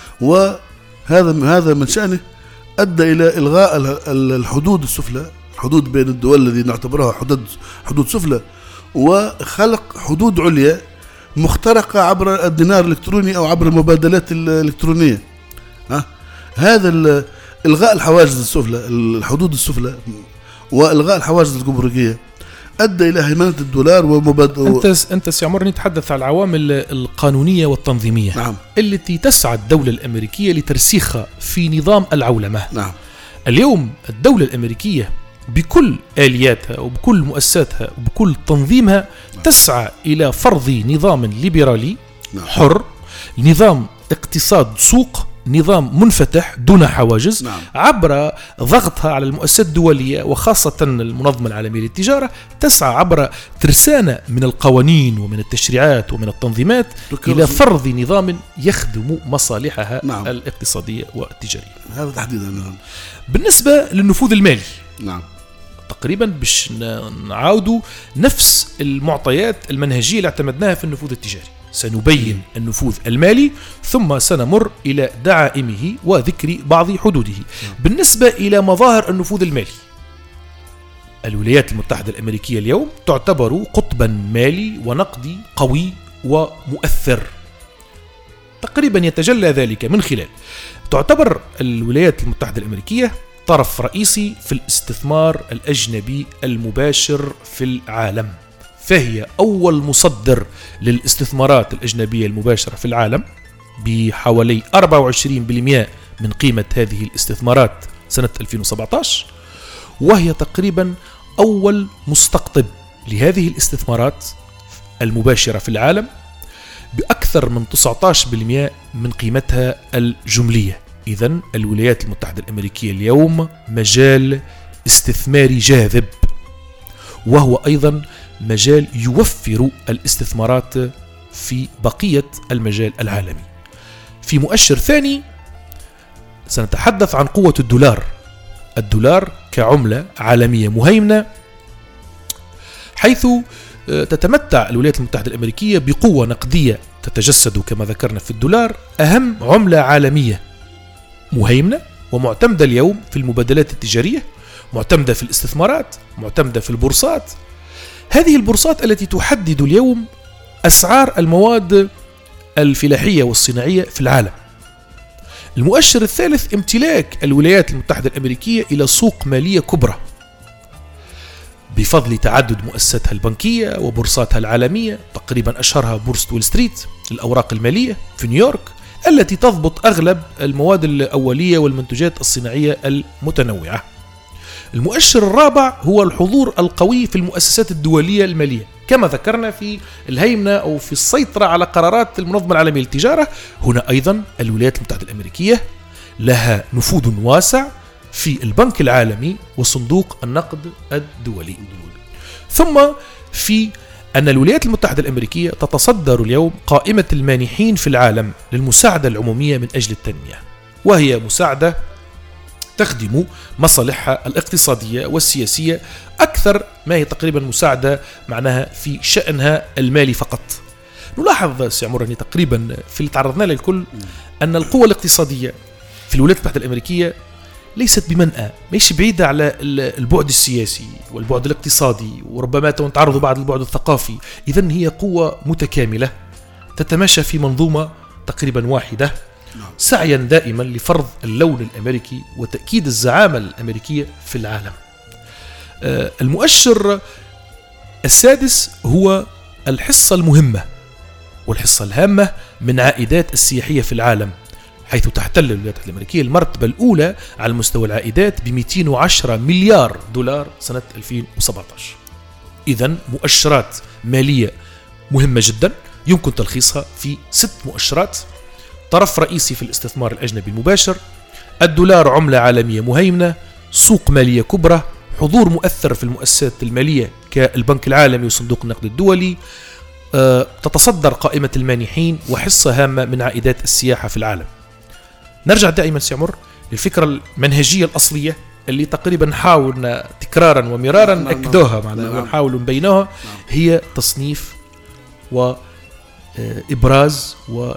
وهذا من شأنه أدى إلى إلغاء الحدود السفلى، الحدود بين الدول التي نعتبرها حدود سفلى، وخلق حدود عليا مخترقة عبر الدينار الإلكتروني أو عبر المبادلات الإلكترونية. هذا إلغاء الحواجز السفلى، الحدود السفلى، وإلغاء الحواجز الجمركية أدى إلى هيمنة الدولار أنت سيعمرني تتحدث عن العوامل القانونية والتنظيمية. نعم. التي تسعى الدولة الأمريكية لترسيخها في نظام العولمة. نعم. اليوم الدولة الأمريكية بكل آلياتها وبكل مؤسساتها وبكل تنظيمها تسعى إلى فرض نظام ليبرالي حر، نظام اقتصاد سوق، نظام منفتح دون حواجز، عبر ضغطها على المؤسسات الدولية وخاصة المنظمة العالمية للتجارة، تسعى عبر ترسانة من القوانين ومن التشريعات ومن التنظيمات إلى فرض نظام يخدم مصالحها الاقتصادية والتجارية. هذا تحديدا. بالنسبة للنفوذ المالي، تقريبا باش نعاودوا نفس المعطيات المنهجية اللي اعتمدناها في النفوذ التجاري. سنبين النفوذ المالي ثم سنمر إلى دعائمه وذكر بعض حدوده. بالنسبة إلى مظاهر النفوذ المالي، الولايات المتحدة الأمريكية اليوم تعتبر قطبا مالي ونقدي قوي ومؤثر. تقريبا يتجلى ذلك من خلال تعتبر الولايات المتحدة الأمريكية طرف رئيسي في الاستثمار الأجنبي المباشر في العالم، فهي أول مصدر للاستثمارات الأجنبية المباشرة في العالم بحوالي 24% من قيمة هذه الاستثمارات سنة 2017، وهي تقريبا أول مستقطب لهذه الاستثمارات المباشرة في العالم بأكثر من 19% من قيمتها الجملية. إذن الولايات المتحدة الأمريكية اليوم مجال استثماري جاذب، وهو أيضا مجال يوفر الاستثمارات في بقية المجال العالمي. في مؤشر ثاني سنتحدث عن قوة الدولار كعملة عالمية مهيمنة، حيث تتمتع الولايات المتحدة الأمريكية بقوة نقدية تتجسد كما ذكرنا في الدولار، أهم عملة عالمية مهيمنة ومعتمدة اليوم في المبادلات التجارية، معتمدة في الاستثمارات، معتمدة في البورصات. هذه البورصات التي تحدد اليوم أسعار المواد الفلاحية والصناعية في العالم. المؤشر الثالث امتلاك الولايات المتحدة الأمريكية إلى سوق مالية كبرى بفضل تعدد مؤسساتها البنكية وبورصاتها العالمية، تقريبا أشهرها بورصة وول ستريت للأوراق المالية في نيويورك، التي تضبط أغلب المواد الأولية والمنتجات الصناعية المتنوعة. المؤشر الرابع هو الحضور القوي في المؤسسات الدولية المالية، كما ذكرنا في الهيمنة أو في السيطرة على قرارات المنظمة العالمية للتجارة. هنا أيضا الولايات المتحدة الأمريكية لها نفوذ واسع في البنك العالمي وصندوق النقد الدولي. ثم في أن الولايات المتحدة الأمريكية تتصدر اليوم قائمة المانحين في العالم للمساعدة العمومية من أجل التنمية، وهي مساعدة تخدم مصالحها الاقتصادية والسياسية أكثر ما هي تقريبا مساعدة معناها في شأنها المالي فقط. نلاحظ سي عمر أني تقريبا في اللي تعرضنا له الكل أن القوة الاقتصادية في الولايات المتحدة الأمريكية ليست بمنأى، مش بعيدة على البعد السياسي والبعد الاقتصادي، وربما تعرض بعض البعد الثقافي. إذن هي قوة متكاملة تتماشى في منظومة تقريبا واحدة، سعيا دائما لفرض اللون الأمريكي وتأكيد الزعامة الأمريكية في العالم. المؤشر السادس هو الحصة المهمة والحصة الهامة من عائدات السياحية في العالم، حيث تحتل الولايات الأمريكية المرتبة الأولى على مستوى العائدات ب$210 مليار سنة 2017. إذن مؤشرات مالية مهمة جدا يمكن تلخيصها في 6 مؤشرات: طرف رئيسي في الاستثمار الأجنبي المباشر، الدولار عملة عالمية مهيمنة، سوق مالية كبرى، حضور مؤثر في المؤسسات المالية كالبنك العالمي وصندوق النقد الدولي، تتصدر قائمة المانحين، وحصة هامة من عائدات السياحة في العالم. نرجع دائما سيعمر للفكرة المنهجية الأصلية اللي تقريبا حاولنا تكرارا ومرارا نأكدوها معنا ونحاول نبينها، هي تصنيف وإبراز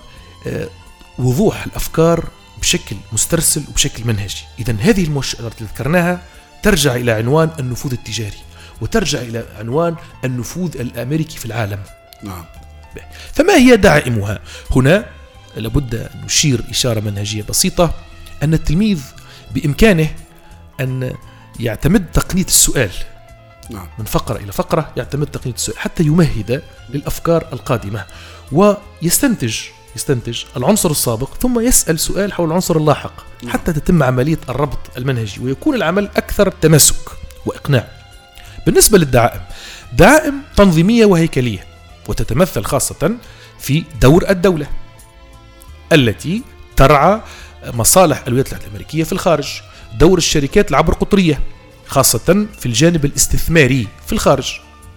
ووضوح الأفكار بشكل مسترسل وبشكل منهجي. إذن هذه المؤشرات اللي ذكرناها ترجع إلى عنوان النفوذ التجاري، وترجع إلى عنوان النفوذ الأمريكي في العالم. نعم. فما هي دعائمها؟ هنا لابد أن نشير إشارة منهجية بسيطة أن التلميذ بإمكانه أن يعتمد تقنية السؤال. نعم. من فقرة إلى فقرة يعتمد تقنية السؤال حتى يمهد للأفكار القادمة، ويستنتج العنصر السابق ثم يسأل سؤال حول العنصر اللاحق حتى تتم عملية الربط المنهجي ويكون العمل أكثر تماسك وإقناع. بالنسبة للدعائم، دعائم تنظيمية وهيكلية، وتتمثل خاصة في دور الدولة التي ترعى مصالح الولايات المتحدة الأمريكية في الخارج، دور الشركات العبر قطرية خاصة في الجانب الاستثماري في الخارج،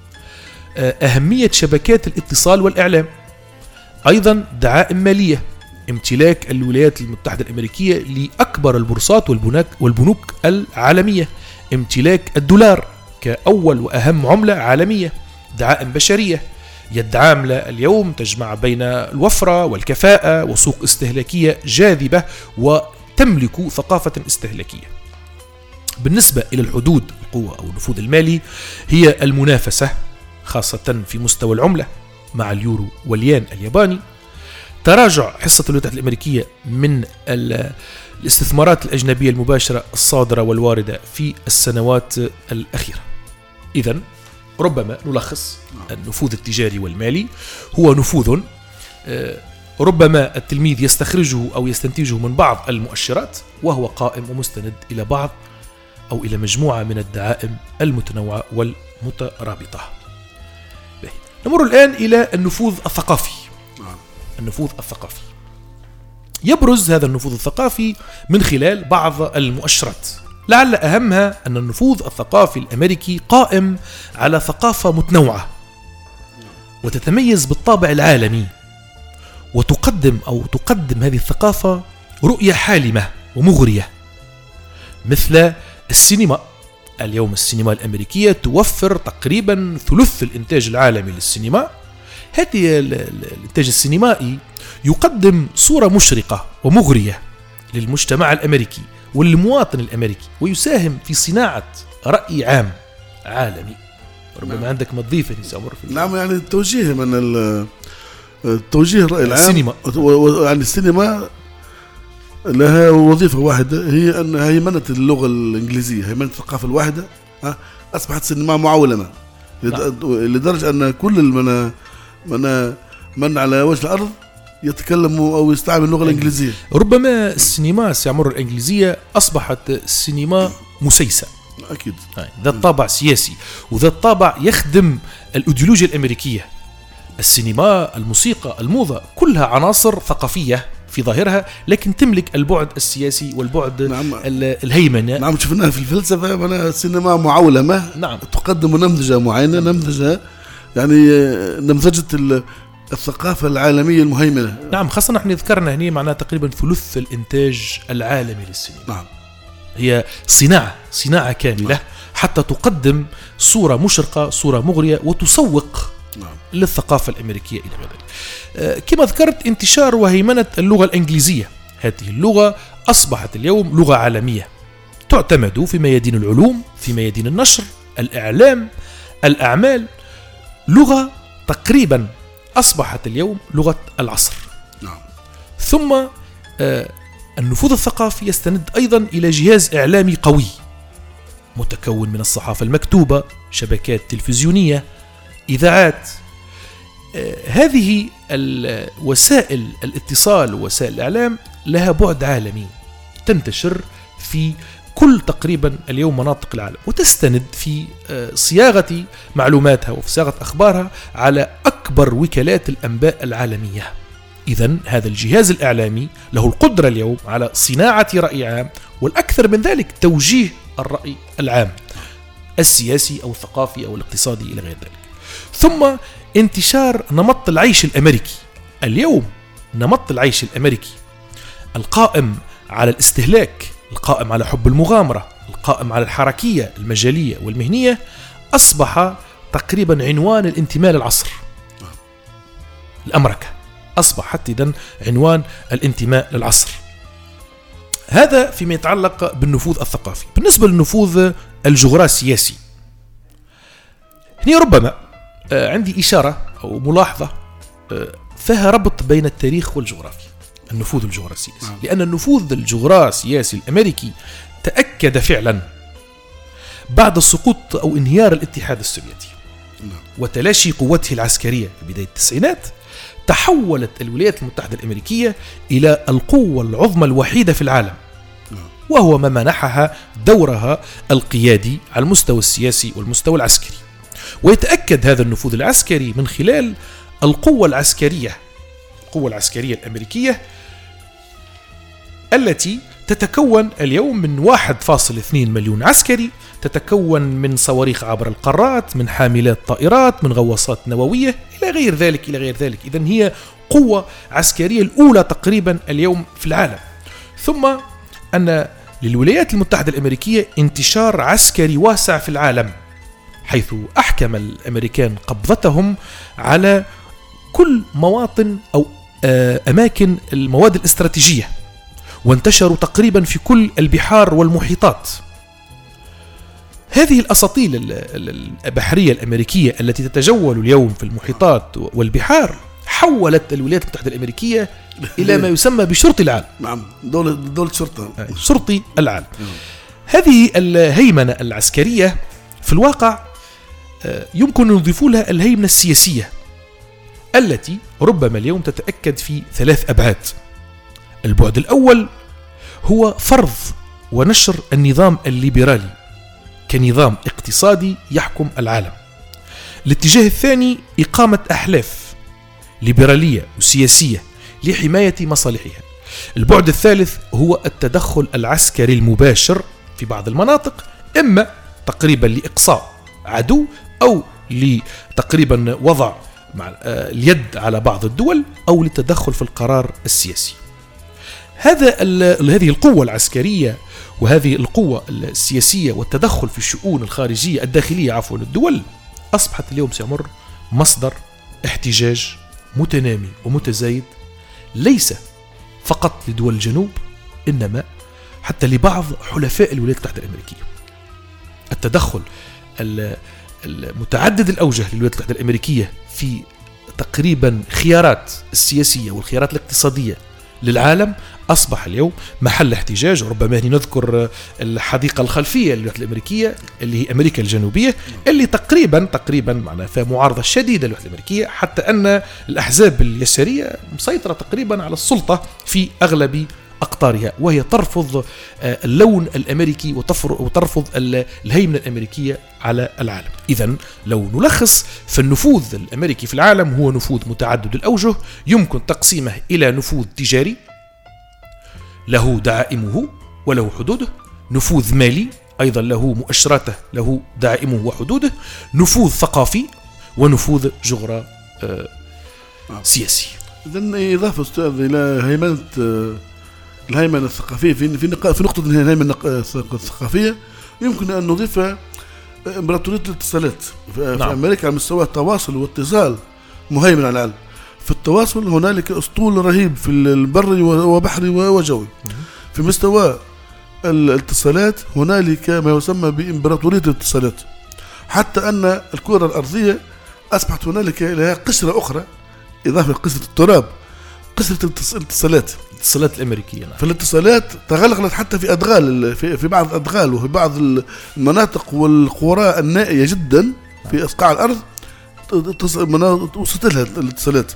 أهمية شبكات الاتصال والإعلام، أيضا دعائم مالية، امتلاك الولايات المتحدة الأمريكية لأكبر البورصات والبنوك العالمية، امتلاك الدولار كأول وأهم عملة عالمية، دعائم بشرية، يد عاملة اليوم تجمع بين الوفرة والكفاءة وسوق استهلاكية جاذبة وتملك ثقافة استهلاكية. بالنسبة إلى الحدود القوة أو النفوذ المالي، هي المنافسة خاصة في مستوى العملة مع اليورو واليان الياباني، تراجع حصة الولايات الأمريكية من الاستثمارات الأجنبية المباشرة الصادرة والواردة في السنوات الأخيرة. إذن ربما نلخص النفوذ التجاري والمالي هو نفوذ ربما التلميذ يستخرجه أو يستنتجه من بعض المؤشرات، وهو قائم ومستند إلى بعض أو إلى مجموعة من الدعائم المتنوعة والمترابطة. نمر الآن إلى النفوذ الثقافي. النفوذ الثقافي يبرز هذا النفوذ الثقافي من خلال بعض المؤشرات، لعل أهمها أن النفوذ الثقافي الأمريكي قائم على ثقافة متنوعة وتتميز بالطابع العالمي، وتقدم هذه الثقافة رؤية حالمة ومغرية مثل السينما. اليوم السينما الأمريكية توفر تقريبا ثلث الإنتاج العالمي للسينما. هذه الإنتاج السينمائي يقدم صورة مشرقة ومغرية للمجتمع الأمريكي والمواطن الأمريكي، ويساهم في صناعة رأي عام عالمي. ربما عندك ما تضيف أمر في نعم، يعني التوجيه من توجيه الرأي العام السينما. يعني السينما لها وظيفة واحدة، هي أن هيمنة اللغة الإنجليزية، هيمنة الثقافة الواحدة. أصبحت السينما معولمة لدرجة أن كل من على وجه الأرض يتكلم أو يستعمل اللغة الإنجليزية. ربما السينما سيعمر الإنجليزية أصبحت سينما مسيسة أكيد، ذات طابع سياسي وذات طابع يخدم الأيديولوجيا الأمريكية. السينما، الموسيقى، الموضة كلها عناصر ثقافية في ظاهرها، لكن تملك البعد السياسي والبعد الهيمنة. نعم، شفناها في الفلسفة. السينما معولمة، نعم، تقدم نمذجة معينة، نمذجة يعني نمذجة الثقافة العالمية المهيمنة. نعم، خاصة نحن ذكرنا هنا معناها تقريبا ثلث الإنتاج العالمي للسينما. نعم، هي صناعة كاملة. نعم. حتى تقدم صورة مشرقة، صورة مغرية، وتسوق نعم للثقافة الأمريكية إلى غير ذلك. كما ذكرت، انتشار وهيمنة اللغة الإنجليزية. هذه اللغة أصبحت اليوم لغة عالمية تعتمد في ميادين العلوم، في ميادين النشر، الإعلام، الأعمال. لغة تقريبا أصبحت اليوم لغة العصر. نعم. ثم النفوذ الثقافي يستند أيضا إلى جهاز إعلامي قوي متكون من الصحافة المكتوبة، شبكات تلفزيونية، إذاعات. هذه وسائل الاتصال ووسائل الإعلام لها بعد عالمي، تنتشر في كل تقريبا اليوم مناطق العالم، وتستند في صياغة معلوماتها وفي صياغة أخبارها على أكبر وكالات الأنباء العالمية. إذن هذا الجهاز الإعلامي له القدرة اليوم على صناعة رأي عام، والأكثر من ذلك توجيه الرأي العام السياسي أو الثقافي أو الاقتصادي إلى غير ذلك. ثم انتشار نمط العيش الأمريكي. اليوم نمط العيش الأمريكي القائم على الاستهلاك، القائم على حب المغامرة، القائم على الحركية المجالية والمهنية، أصبح تقريبا عنوان الانتماء للعصر. الأمريكا أصبحت إذن عنوان الانتماء للعصر. هذا فيما يتعلق بالنفوذ الثقافي. بالنسبة للنفوذ الجغراسياسي، هنا ربما عندي إشارة أو ملاحظة فيها ربط بين التاريخ والجغرافيا. النفوذ الجغراسياسي، لأن النفوذ الجغراسياسي الأمريكي تأكد فعلا بعد سقوط أو انهيار الاتحاد السوفيتي وتلاشي قوته العسكرية في بداية التسعينات. تحولت الولايات المتحدة الأمريكية إلى القوة العظمى الوحيدة في العالم، وهو ما منحها دورها القيادي على المستوى السياسي والمستوى العسكري. ويتأكد هذا النفوذ العسكري من خلال القوة العسكرية الأمريكية التي تتكون اليوم من 1.2 مليون عسكري، تتكون من صواريخ عبر القارات، من حاملات طائرات، من غواصات نووية إلى غير ذلك. إذن هي قوة عسكرية الأولى تقريبا اليوم في العالم. ثم أن للولايات المتحدة الأمريكية انتشار عسكري واسع في العالم، حيث أحكم الأمريكان قبضتهم على كل مواطن أو أماكن المواد الاستراتيجية، وانتشروا تقريبا في كل البحار والمحيطات. هذه الأساطيل البحرية الأمريكية التي تتجول اليوم في المحيطات والبحار حولت الولايات المتحدة الأمريكية إلى ما يسمى بشرطي العالم. نعم، دولة شرطة، شرطي العالم. هذه الهيمنة العسكرية في الواقع يمكن نضيف لها الهيمنة السياسية التي ربما اليوم تتأكد في 3 أبعاد. البعد الأول هو فرض ونشر النظام الليبرالي كنظام اقتصادي يحكم العالم. الاتجاه الثاني إقامة أحلاف ليبرالية وسياسية لحماية مصالحها. البعد الثالث هو التدخل العسكري المباشر في بعض المناطق، إما تقريبا لإقصاء عدو أو لتقريبا وضع اليد على بعض الدول أو للتدخل في القرار السياسي. هذه القوة العسكرية وهذه القوة السياسية والتدخل في الشؤون الخارجية الداخلية للدول أصبحت اليوم سيمر مصدر احتجاج متنامي ومتزايد، ليس فقط لدول الجنوب إنما حتى لبعض حلفاء الولايات المتحدة الأمريكية. التدخل المتعدد الأوجه للولايات المتحدة الأمريكية في تقريبا خيارات السياسية والخيارات الاقتصادية للعالم أصبح اليوم محل احتجاج. ربما نذكر الحديقة الخلفية للولايات الأمريكية اللي هي أمريكا الجنوبية، اللي تقريبا معناها فيها معارضة شديدة للولايات الأمريكية، حتى أن الأحزاب اليسارية مسيطرة تقريبا على السلطة في أغلب أقطارها، وهي ترفض اللون الأمريكي وترفض الهيمنة الأمريكية على العالم. إذن لو نلخص، فالنفوذ الأمريكي في العالم هو نفوذ متعدد الأوجه، يمكن تقسيمه إلى نفوذ تجاري له دعائمه وله حدوده، نفوذ مالي أيضا له مؤشراته له دعائمه وحدوده، نفوذ ثقافي، ونفوذ سياسي. إذن إضافة أستاذ إلى الهيمنة الثقافية في نقطة الهيمنة الثقافية، يمكن أن نضيف إمبراطورية الاتصالات في أمريكا على مستوى التواصل والاتصال مهيمن على العالم. في التواصل هنالك أسطول رهيب في البري وبحري وجوي. في مستوى الاتصالات هنالك ما يسمى بإمبراطورية الاتصالات، حتى أن الكرة الأرضية أصبحت هنالك لها قشرة أخرى إضافة قشرة التراب، قشرة الاتصالات الأمريكية. فالاتصالات تغلغلت حتى في أدغال، في بعض الأدغال وفي بعض المناطق والقرى النائية جدا في أصقاع الأرض وصلت لها الاتصالات.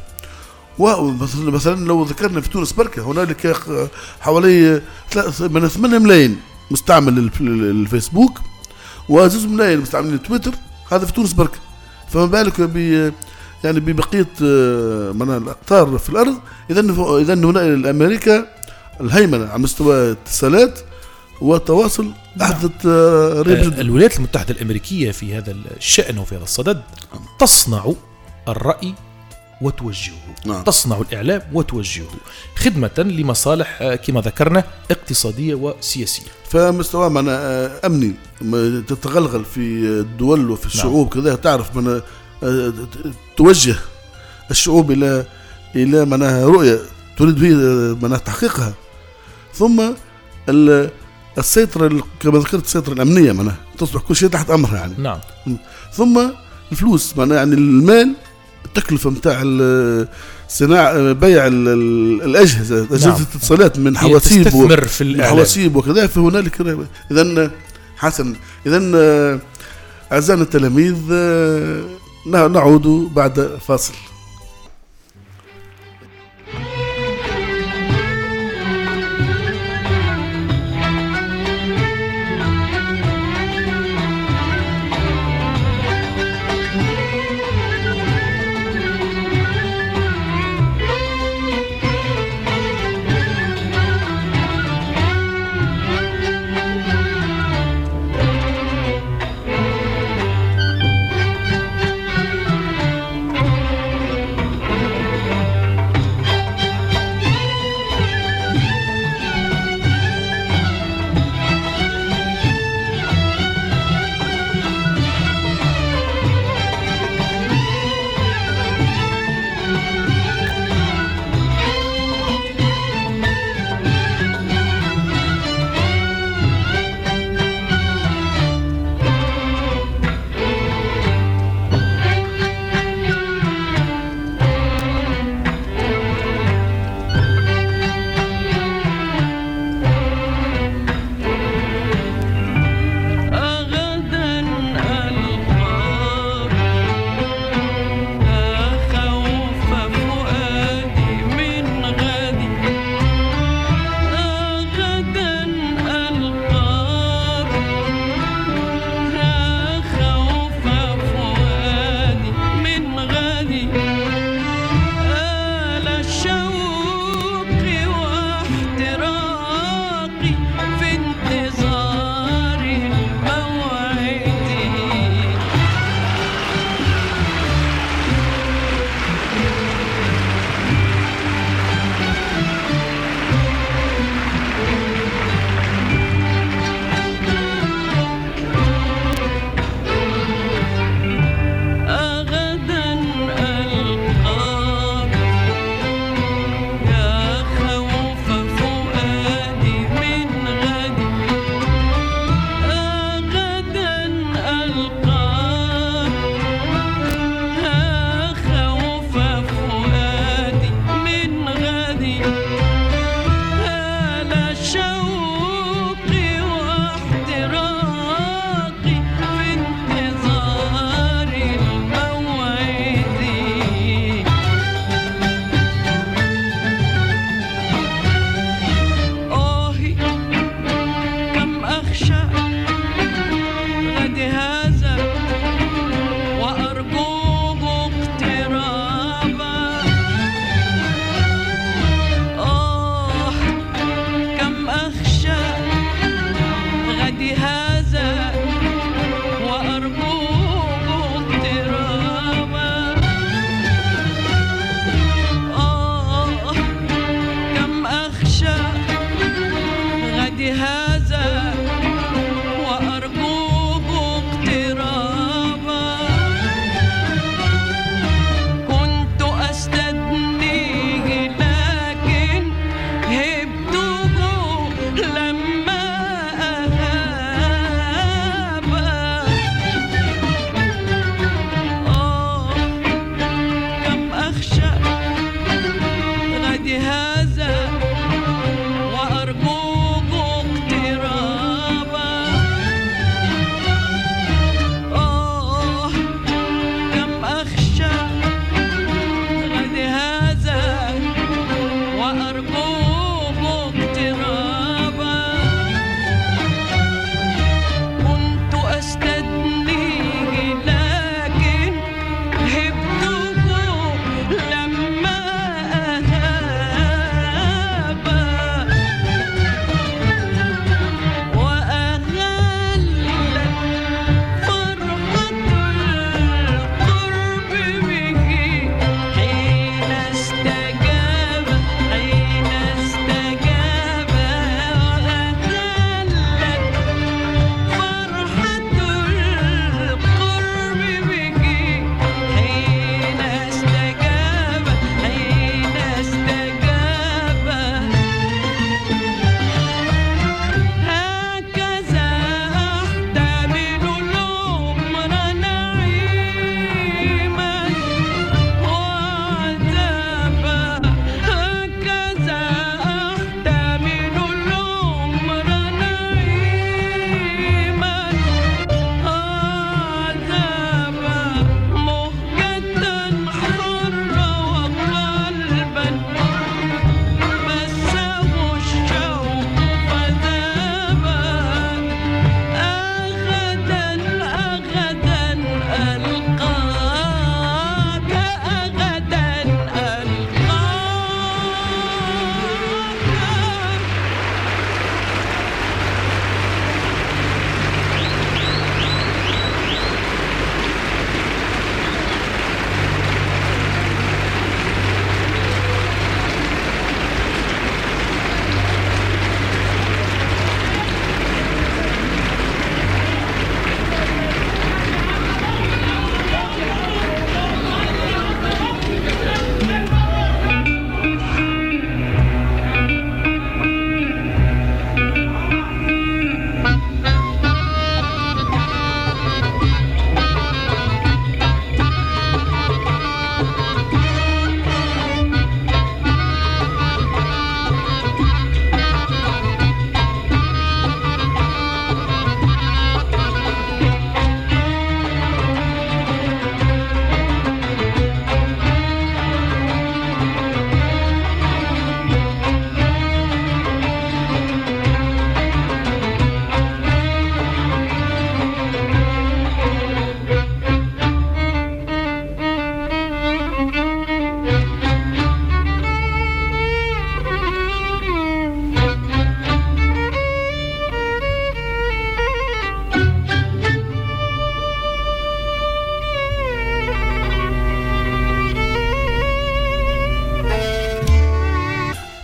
ومثلا لو ذكرنا في تونس بركة هنالك حوالي 8 ملايين مستعمل الفيسبوك و2 ملايين مستعملين تويتر، هذا في تونس بركة. فما بالك يعني ببقية الأقطار في الأرض. إذن هنا أمريكا الهيمنة على مستوى الاتصالات والتواصل أحدث الولايات المتحدة الأمريكية في هذا الشأن وفي هذا الصدد تصنع الرأي وتوجهه، تصنع الإعلام وتوجهه خدمة لمصالح كما ذكرنا اقتصادية وسياسية. فمستوى أمني تتغلغل في الدول وفي الشعوب كذا، تعرف توجه الشعوب إلى معناها رؤية تريد هي معناها تحقيقها. ثم السيطرة كما ذكرت السيطرة الأمنية معناها تصبح كل شيء تحت أمرها يعني. نعم. ثم الفلوس معناها يعني المال، التكلفة متاع صناعة بيع الأجهزة الاتصالات من حواسيب وكذا. فهنالك إذن حسن. إذن أعزائنا التلاميذ نعود بعد فاصل.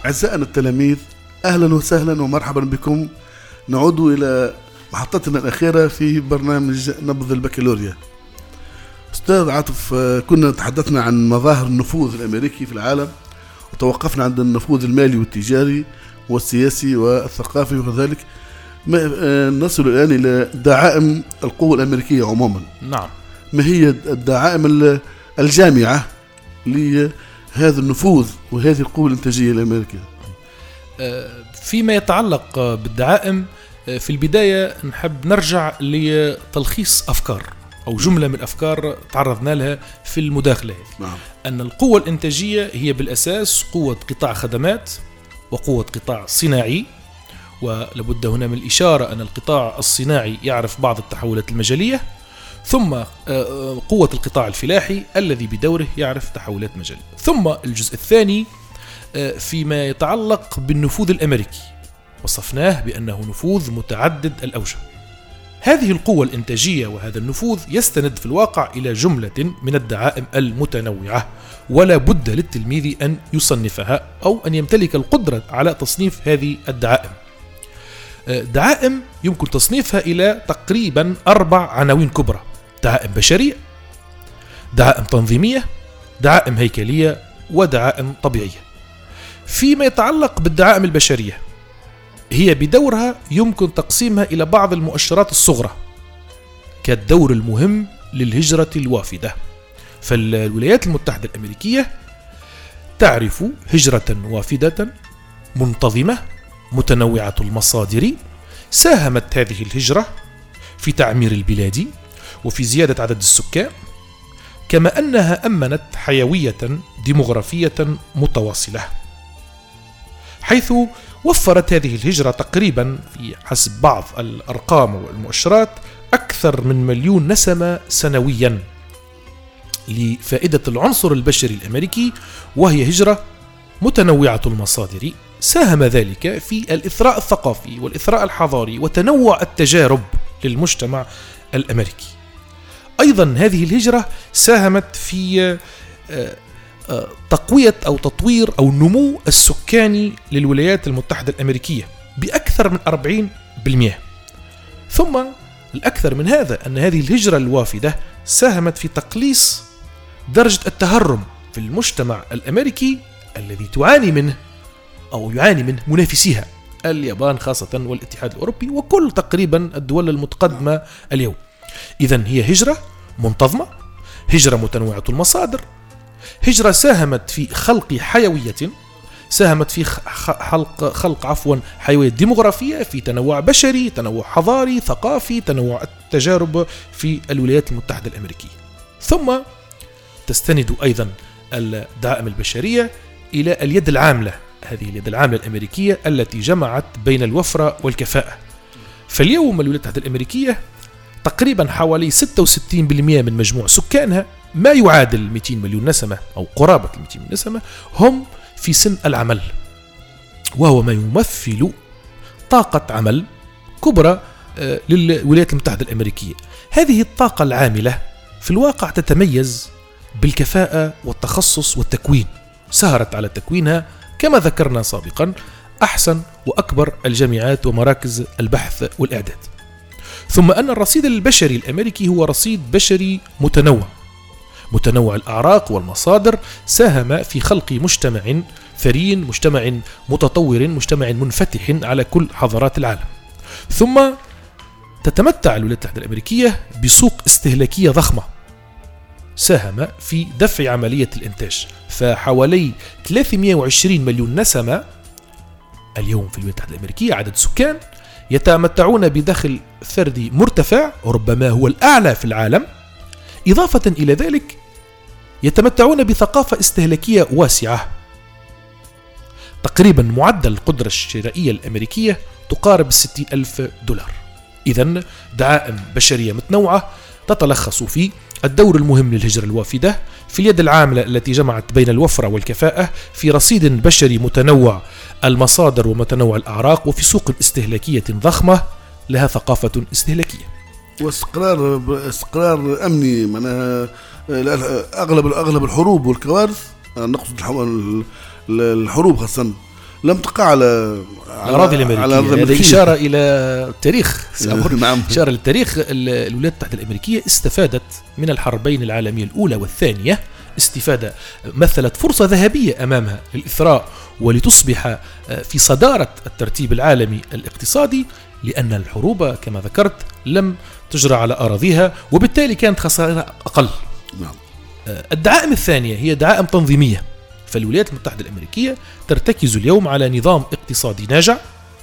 أعزائنا التلاميذ، أهلا وسهلا ومرحبا بكم. نعود إلى محطتنا الأخيرة في برنامج نبض البكالوريا. أستاذ عاطف، كنا تحدثنا عن مظاهر النفوذ الأمريكي في العالم، وتوقفنا عند النفوذ المالي والتجاري والسياسي والثقافي وكذلك. نصل الآن إلى دعائم القوة الأمريكية عموما. نعم. ما هي الدعائم الجامعة لهذا النفوذ وهذه القوة الإنتاجية الأمريكية؟ فيما يتعلق بالدعائم، في البداية نحب نرجع لتلخيص أفكار أو جملة من الأفكار تعرضنا لها في المداخلة هذه. نعم. أن القوة الإنتاجية هي بالأساس قوة قطاع خدمات وقوة قطاع صناعي، ولابد هنا من الإشارة أن القطاع الصناعي يعرف بعض التحولات المجالية، ثم قوة القطاع الفلاحي الذي بدوره يعرف تحولات مجالية، ثم الجزء الثاني فيما يتعلق بالنفوذ الأمريكي وصفناه بأنه نفوذ متعدد الأوجه. هذه القوة الإنتاجية وهذا النفوذ يستند في الواقع إلى جملة من الدعائم المتنوعة، ولا بد للتلميذ أن يصنفها أو أن يمتلك القدرة على تصنيف هذه الدعائم. دعائم يمكن تصنيفها إلى تقريبا 4 عناوين كبرى: دعائم بشرية، دعائم تنظيمية، دعائم هيكلية، ودعائم طبيعية. فيما يتعلق بالدعائم البشرية، هي بدورها يمكن تقسيمها إلى بعض المؤشرات الصغرى كالدور المهم للهجرة الوافدة. فالولايات المتحدة الأمريكية تعرف هجرة وافدة منتظمة متنوعة المصادر، ساهمت هذه الهجرة في تعمير البلاد وفي زيادة عدد السكان، كما أنها أمنت حيوية ديموغرافية متواصلة، حيث وفرت هذه الهجرة تقريبا في حسب بعض الأرقام والمؤشرات أكثر من 1,000,000 نسمة سنويا لفائدة العنصر البشري الأمريكي، وهي هجرة متنوعة المصادر. ساهم ذلك في الإثراء الثقافي والإثراء الحضاري وتنوع التجارب للمجتمع الأمريكي. أيضا هذه الهجرة ساهمت في تقوية أو تطوير أو النمو السكاني للولايات المتحدة الأمريكية بأكثر من 40%. ثم الأكثر من هذا أن هذه الهجرة الوافدة ساهمت في تقليص درجة التهرم في المجتمع الأمريكي الذي تعاني منه أو يعاني منه منافسيها، اليابان خاصة والاتحاد الأوروبي وكل تقريبا الدول المتقدمة اليوم. إذن هي هجرة منتظمة، هجرة متنوعة المصادر، هجرة ساهمت في خلق حيوية، ساهمت في خلق حيوية ديموغرافية، في تنوع بشري، تنوع حضاري، ثقافي، تنوع التجارب في الولايات المتحدة الأمريكية. ثم تستند أيضا الدعائم البشرية إلى اليد العاملة، هذه اليد العاملة الأمريكية التي جمعت بين الوفرة والكفاءة. فاليوم الولايات المتحدة الأمريكية تقريبا حوالي 66% من مجموع سكانها، ما يعادل 200 مليون نسمة أو قرابة 200 مليون نسمة، هم في سن العمل، وهو ما يمثل طاقة عمل كبرى للولايات المتحدة الأمريكية. هذه الطاقة العاملة في الواقع تتميز بالكفاءة والتخصص والتكوين، سهرت على تكوينها كما ذكرنا سابقا أحسن وأكبر الجامعات ومراكز البحث والإعداد. ثم أن الرصيد البشري الأمريكي هو رصيد بشري متنوع الأعراق والمصادر، ساهم في خلق مجتمع ثري، مجتمع متطور، مجتمع منفتح على كل حضارات العالم. ثم تتمتع الولايات المتحدة الأمريكية بسوق استهلاكية ضخمة، ساهم في دفع عملية الإنتاج. فحوالي 320 مليون نسمة اليوم في الولايات المتحدة الأمريكية عدد سكان يتمتعون بدخل فردي مرتفع، وربما هو الأعلى في العالم. إضافة إلى ذلك يتمتعون بثقافة استهلاكية واسعة، تقريبا معدل القدرة الشرائية الأمريكية تقارب 60,000 دولار. إذن دعائم بشرية متنوعة تتلخص في الدور المهم للهجرة الوافدة، في اليد العاملة التي جمعت بين الوفرة والكفاءة، في رصيد بشري متنوع المصادر ومتنوع الأعراق، وفي سوق استهلاكية ضخمة لها ثقافة استهلاكية واستقرار أمني. معناها أغلب الحروب والكوارث، نقصد الحروب خاصة لم تقع على الأراضي الأمريكية. هذا إشارة إلى التاريخ. نعم. إشارة للتاريخ. الولايات المتحدة الأمريكية استفادت من الحربين العالمية الأولى والثانية استفادة مثلت فرصة ذهبية أمامها للإثراء ولتصبح في صدارة الترتيب العالمي الاقتصادي، لأن الحروب كما ذكرت لم تجرى على أراضيها وبالتالي كانت خسائرها أقل. نعم. الدعائم الثانية هي دعائم تنظيمية. فالولايات المتحدة الأمريكية ترتكز اليوم على نظام اقتصادي ناجع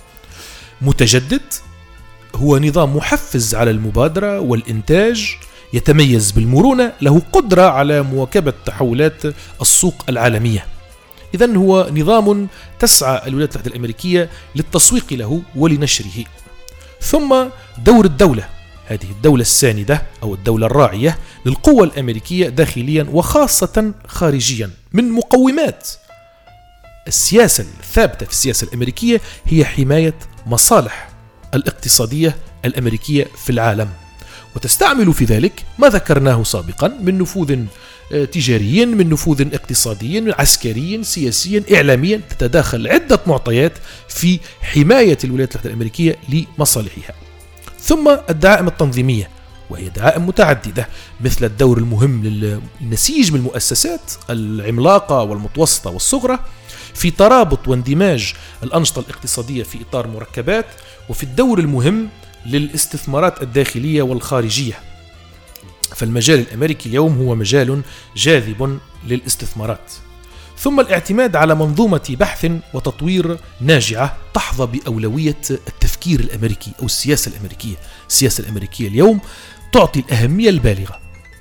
متجدد، هو نظام محفز على المبادرة والإنتاج، يتميز بالمرونة، له قدرة على مواكبة تحولات السوق العالمية. إذن هو نظام تسعى الولايات المتحدة الأمريكية للتسويق له ولنشره. ثم دور الدولة، هذه الدولة الساندة أو الدولة الراعية للقوة الأمريكية داخليا وخاصة خارجيا. من مقومات السياسة الثابتة في السياسة الأمريكية هي حماية مصالح الاقتصادية الأمريكية في العالم، وتستعمل في ذلك ما ذكرناه سابقا من نفوذ تجاري، من نفوذ اقتصادي، عسكري، سياسي، إعلامي، تتداخل عدة معطيات في حماية الولايات المتحدة الأمريكية لمصالحها. ثم الدعائم التنظيمية، وهي دعائم متعددة، مثل الدور المهم للنسيج من المؤسسات العملاقة والمتوسطة والصغرى في ترابط واندماج الأنشطة الاقتصادية في إطار مركبات، وفي الدور المهم للاستثمارات الداخلية والخارجية. فالمجال الأمريكي اليوم هو مجال جاذب للاستثمارات. ثم الاعتماد على منظومة بحث وتطوير ناجعة تحظى بأولوية التفكير الأمريكي أو السياسة الأمريكية. السياسة الأمريكية اليوم تعطي الأهمية البالغة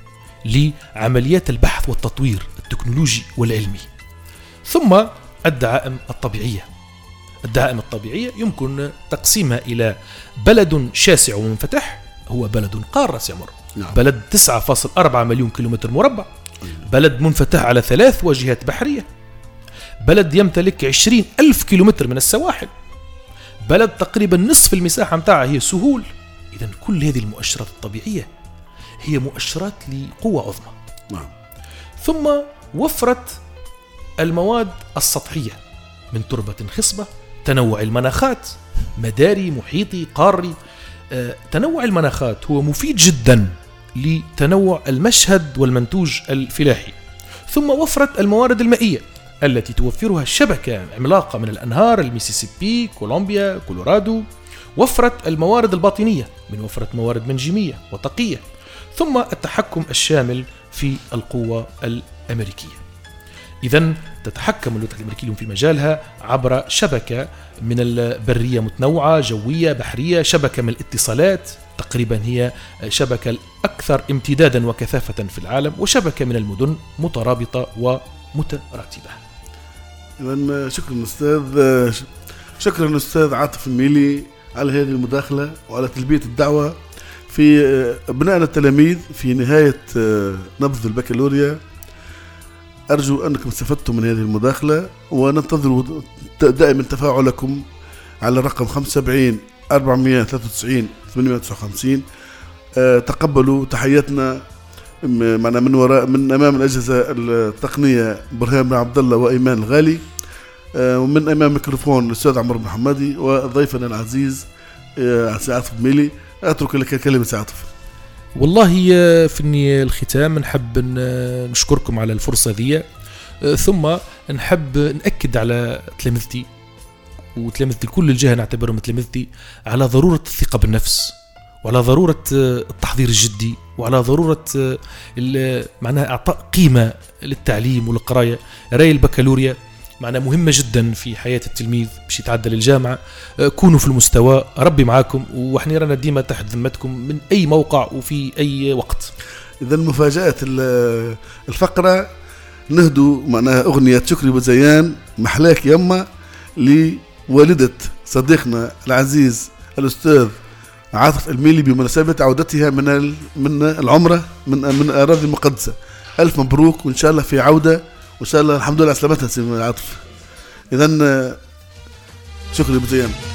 لعمليات البحث والتطوير التكنولوجي والعلمي. ثم الدعائم الطبيعية. الدعائم الطبيعية يمكن تقسيمها إلى بلد شاسع ومنفتح، هو بلد قارة سيمر. نعم. بلد 9.4 مليون كيلومتر مربع، بلد منفتح على 3 واجهات بحرية، بلد يمتلك 20,000 كيلومتر من السواحل، بلد تقريبا نصف المساحة متاعها هي سهول. إذن كل هذه المؤشرات الطبيعية هي مؤشرات لقوة عظمى. نعم. ثم وفرت المواد السطحية من تربة خصبة، تنوع المناخات، مداري، محيطي، قاري. تنوع المناخات هو مفيد جدا لتنوع المشهد والمنتوج الفلاحي. ثم وفرت الموارد المائية التي توفرها شبكة عملاقة من الأنهار، الميسيسيبي، كولومبيا، كولورادو. وفرت الموارد الباطنية، من وفرت موارد منجمية وطاقية. ثم التحكم الشامل في القوة الأمريكية. إذن تتحكم الولايات الأمريكية في مجالها عبر شبكة من البرية متنوعة، جوية، بحرية، شبكة من الاتصالات، تقريبا هي شبكة الأكثر امتدادا وكثافة في العالم، وشبكة من المدن مترابطة ومتراتبة. إذن شكرا أستاذ عاطف الميلي على هذه المداخلة وعلى تلبية الدعوة في أبنائنا التلاميذ في نهاية نبذ البكالوريا. أرجو أنكم استفدتم من هذه المداخلة، وننتظر دائما تفاعلكم على الرقم 75 493 859. تقبلوا تحياتنا معنا من أمام الأجهزة التقنية برهام بن عبد الله وإيمان الغالي، ومن أمام ميكروفون الأستاذ عمر بن حمادي، وضيفنا العزيز عاطف الميلي. أترك لك كلمة عاطف. والله في الختام نحب نشكركم على الفرصة ذي، ثم نحب نأكد على تلامذتي وتلامذتي كل الجهة نعتبرهم تلامذتي على ضرورة الثقة بالنفس، وعلى ضرورة التحضير الجدي، وعلى ضرورة معناها إعطاء قيمة للتعليم والقراية. راي البكالوريا معناها مهمة جدا في حياة التلميذ باش يتعدى للجامعة. كونوا في المستوى، ربي معاكم، وإحنا رانا ديما تحت ذمتكم من أي موقع وفي أي وقت. إذا مفاجأة الفقرة نهدوا معناها أغنية شكري بزيان محلاك يما لوالدة صديقنا العزيز الأستاذ عاطف الميلي بمناسبة عودتها من العمرة من الأراضي المقدسة. ألف مبروك، وإن شاء الله في عودة، وإن شاء الله الحمد لله على سلامتها سيدنا عاطف. إذن شكري بزيان.